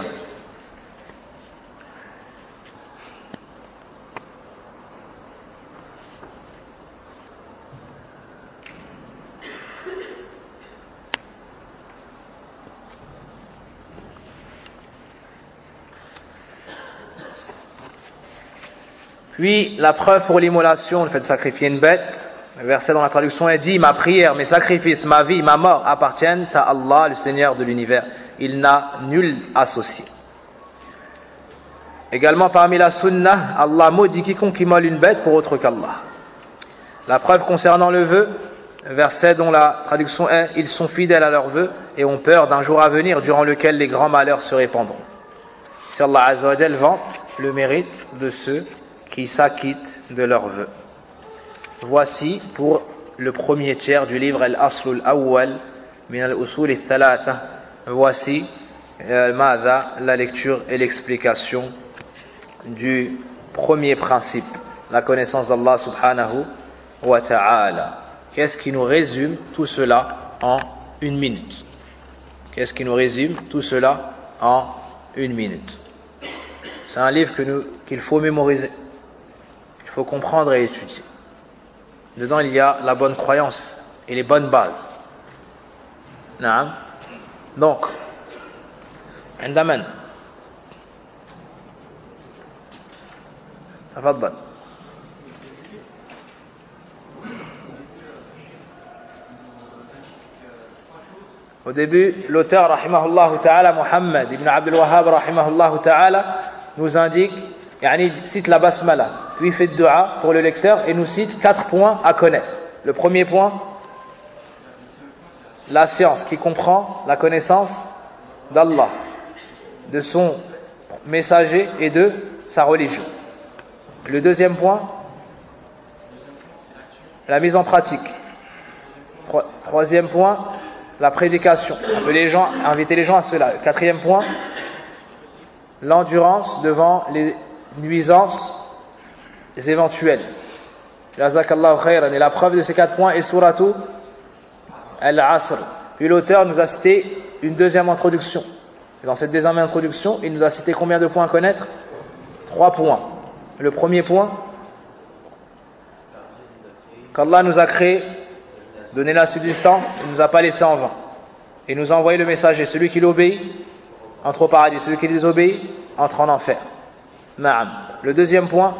S1: Puis la preuve pour l'immolation, le fait de sacrifier une bête. Le verset dans la traduction est dit: ma prière, mes sacrifices, ma vie, ma mort appartiennent à Allah, le Seigneur de l'univers. Il n'a nul associé. Également parmi la sunnah, Allah maudit quiconque immole une bête pour autre qu'Allah. La preuve concernant le vœu, le verset dont la traduction est: ils sont fidèles à leur vœu et ont peur d'un jour à venir durant lequel les grands malheurs se répandront. Si Allah Azza wa Jal vante le mérite de ceux qui s'acquittent de leurs vœux. Voici pour le premier tiers du livre Al-Asl al-Awwal min al-Usul al-Thalatha. Voici euh, Mada, la lecture et l'explication du premier principe, la connaissance d'Allah subhanahu wa ta'ala. Qu'est-ce qui nous résume tout cela? en une minute. Qu'est-ce qui nous résume tout cela en une minute? C'est un livre que nous, qu'il faut mémoriser, qu'il faut comprendre et étudier. Dedans, il y a la bonne croyance et les bonnes bases. Naam. Donc, عند من؟ تفضل. Au début, l'auteur, rahimahullah ta'ala, Muhammad ibn Abdul Wahhab, rahimahullah ta'ala, nous indique, yani, cite la basmala, puis fait de dua pour le lecteur et nous cite quatre points à connaître. Le premier point, la science qui comprend la connaissance d'Allah, de son messager et de sa religion. Le deuxième point, la mise en pratique. Tro- troisième point, la prédication, appeler les gens, inviter les gens à cela. Le quatrième point, l'endurance devant les nuisances éventuelles. Jazakallahu khayran. Et la preuve de ces quatre points est suratu Al-Asr. Puis l'auteur nous a cité une deuxième introduction. Et dans cette deuxième introduction, il nous a cité combien de points à connaître? Trois points. Le premier point, qu'Allah nous a créé, donné la subsistance, il ne nous a pas laissé en vain. Il nous a envoyé le messager. Celui qui l'obéit entre au paradis, celui qui désobéit entre en enfer. Naam. Le deuxième point,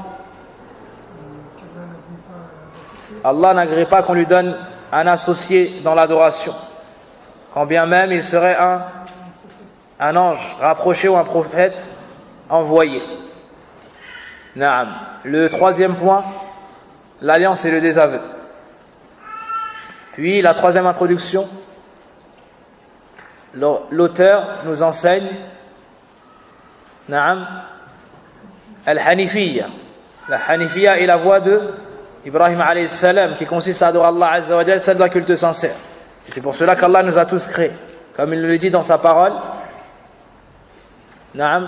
S1: Allah n'agrée pas qu'on lui donne un associé dans l'adoration, quand bien même il serait un, un ange rapproché ou un prophète envoyé. Naam. Le troisième point, l'alliance et le désaveu. Puis la troisième introduction, l'auteur nous enseigne Naam Al-Hanifiyya. La Hanifiyya est la voie de Ibrahim alayhi salam, qui consiste à adorer Allah azza wa jalla seul d'un culte sincère. Et c'est pour cela qu'Allah nous a tous créés, comme il le dit dans sa parole. Naam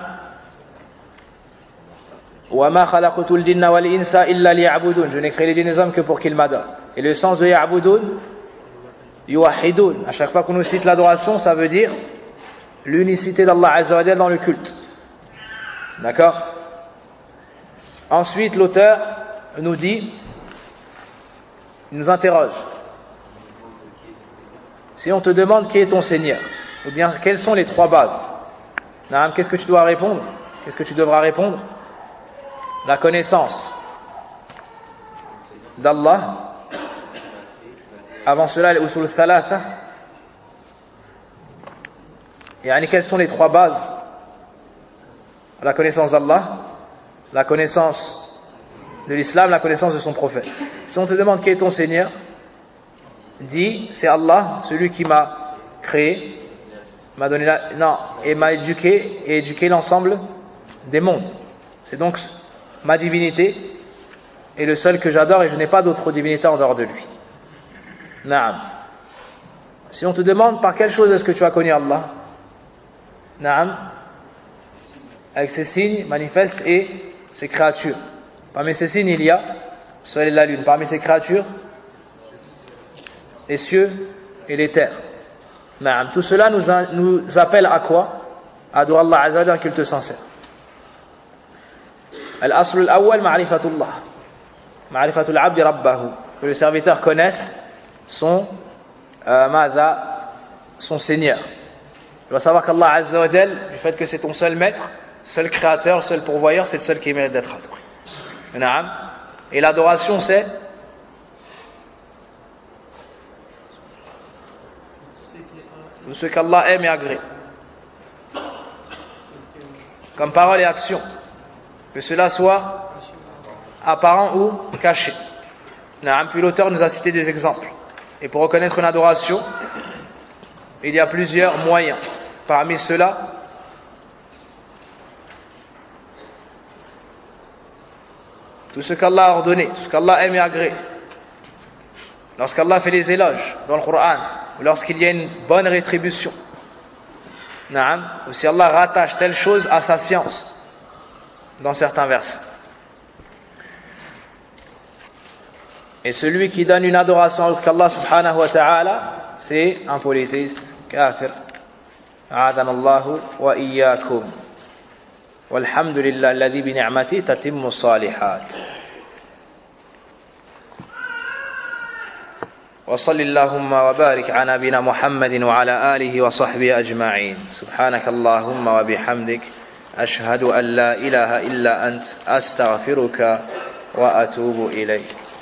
S1: wa ma khalaqtul jinna wal insa illa liya'budun. Je n'ai créé les djinns et les hommes que pour qu'ils m'adorent. Et le sens de ya'budun, yuwahidun. À chaque fois qu'on nous cite l'adoration, ça veut dire l'unicité d'Allah azza wa jalla dans le culte. D'accord? Ensuite, l'auteur nous dit, il nous interroge. Si on te demande qui est ton Seigneur, ou bien quelles sont les trois bases, Naam, qu'est-ce que tu dois répondre? Qu'est-ce que tu devras répondre? La connaissance d'Allah. Avant cela, les usul thalatha. Et quelles sont les trois bases? La connaissance d'Allah, la connaissance de l'islam, la connaissance de son prophète. Si on te demande qui est ton Seigneur, dis, c'est Allah, celui qui m'a créé, m'a donné la, non, et m'a éduqué, et éduqué l'ensemble des mondes. C'est donc ma divinité, et le seul que j'adore, et je n'ai pas d'autre divinité en dehors de lui. Naam. Si on te demande par quelle chose est-ce que tu as connu Allah, Naam, avec ses signes manifestes et ses créatures. Parmi ces signes, il y a le soleil et la lune. Parmi ces créatures, les cieux et les terres. Naam. Tout cela nous, a, nous appelle à quoi? À adorer Allah Azza wa Jalla, un culte sincère. Al-asl al-awwal, ma'rifatullah. Ma'rifatul abdi rabbahu. Que le serviteur connaisse son, euh, madha, son Seigneur. Il doit savoir qu'Allah Azza wa Jalla, du fait que c'est ton seul maître, seul créateur, seul pourvoyeur, c'est le seul qui mérite d'être adoré. Naam. Et l'adoration, c'est tout ce qu'Allah aime et agrée, comme parole et action, que cela soit apparent ou caché. Naam. Puis l'auteur nous a cité des exemples. Et pour reconnaître une adoration, il y a plusieurs moyens. Parmi ceux-là, tout ce qu'Allah a ordonné, ce qu'Allah aime et agrée. Lorsqu'Allah fait les éloges dans le Coran, ou lorsqu'il y a une bonne rétribution. Naam. Ou si Allah rattache telle chose à sa science, dans certains versets. Et celui qui donne une adoration à autre qu'Allah subhanahu wa ta'ala, c'est un polythéiste kafir. أعاذنا الله وإياكم. والحمد لله الذي بنعمته تتم الصالحات. وصل اللهم وبارك على نبينا محمد وعلى آله وصحبه أجمعين. سبحانك اللهم وبحمدك أشهد أن لا إله إلا أنت أستغفرك وأتوب إليك.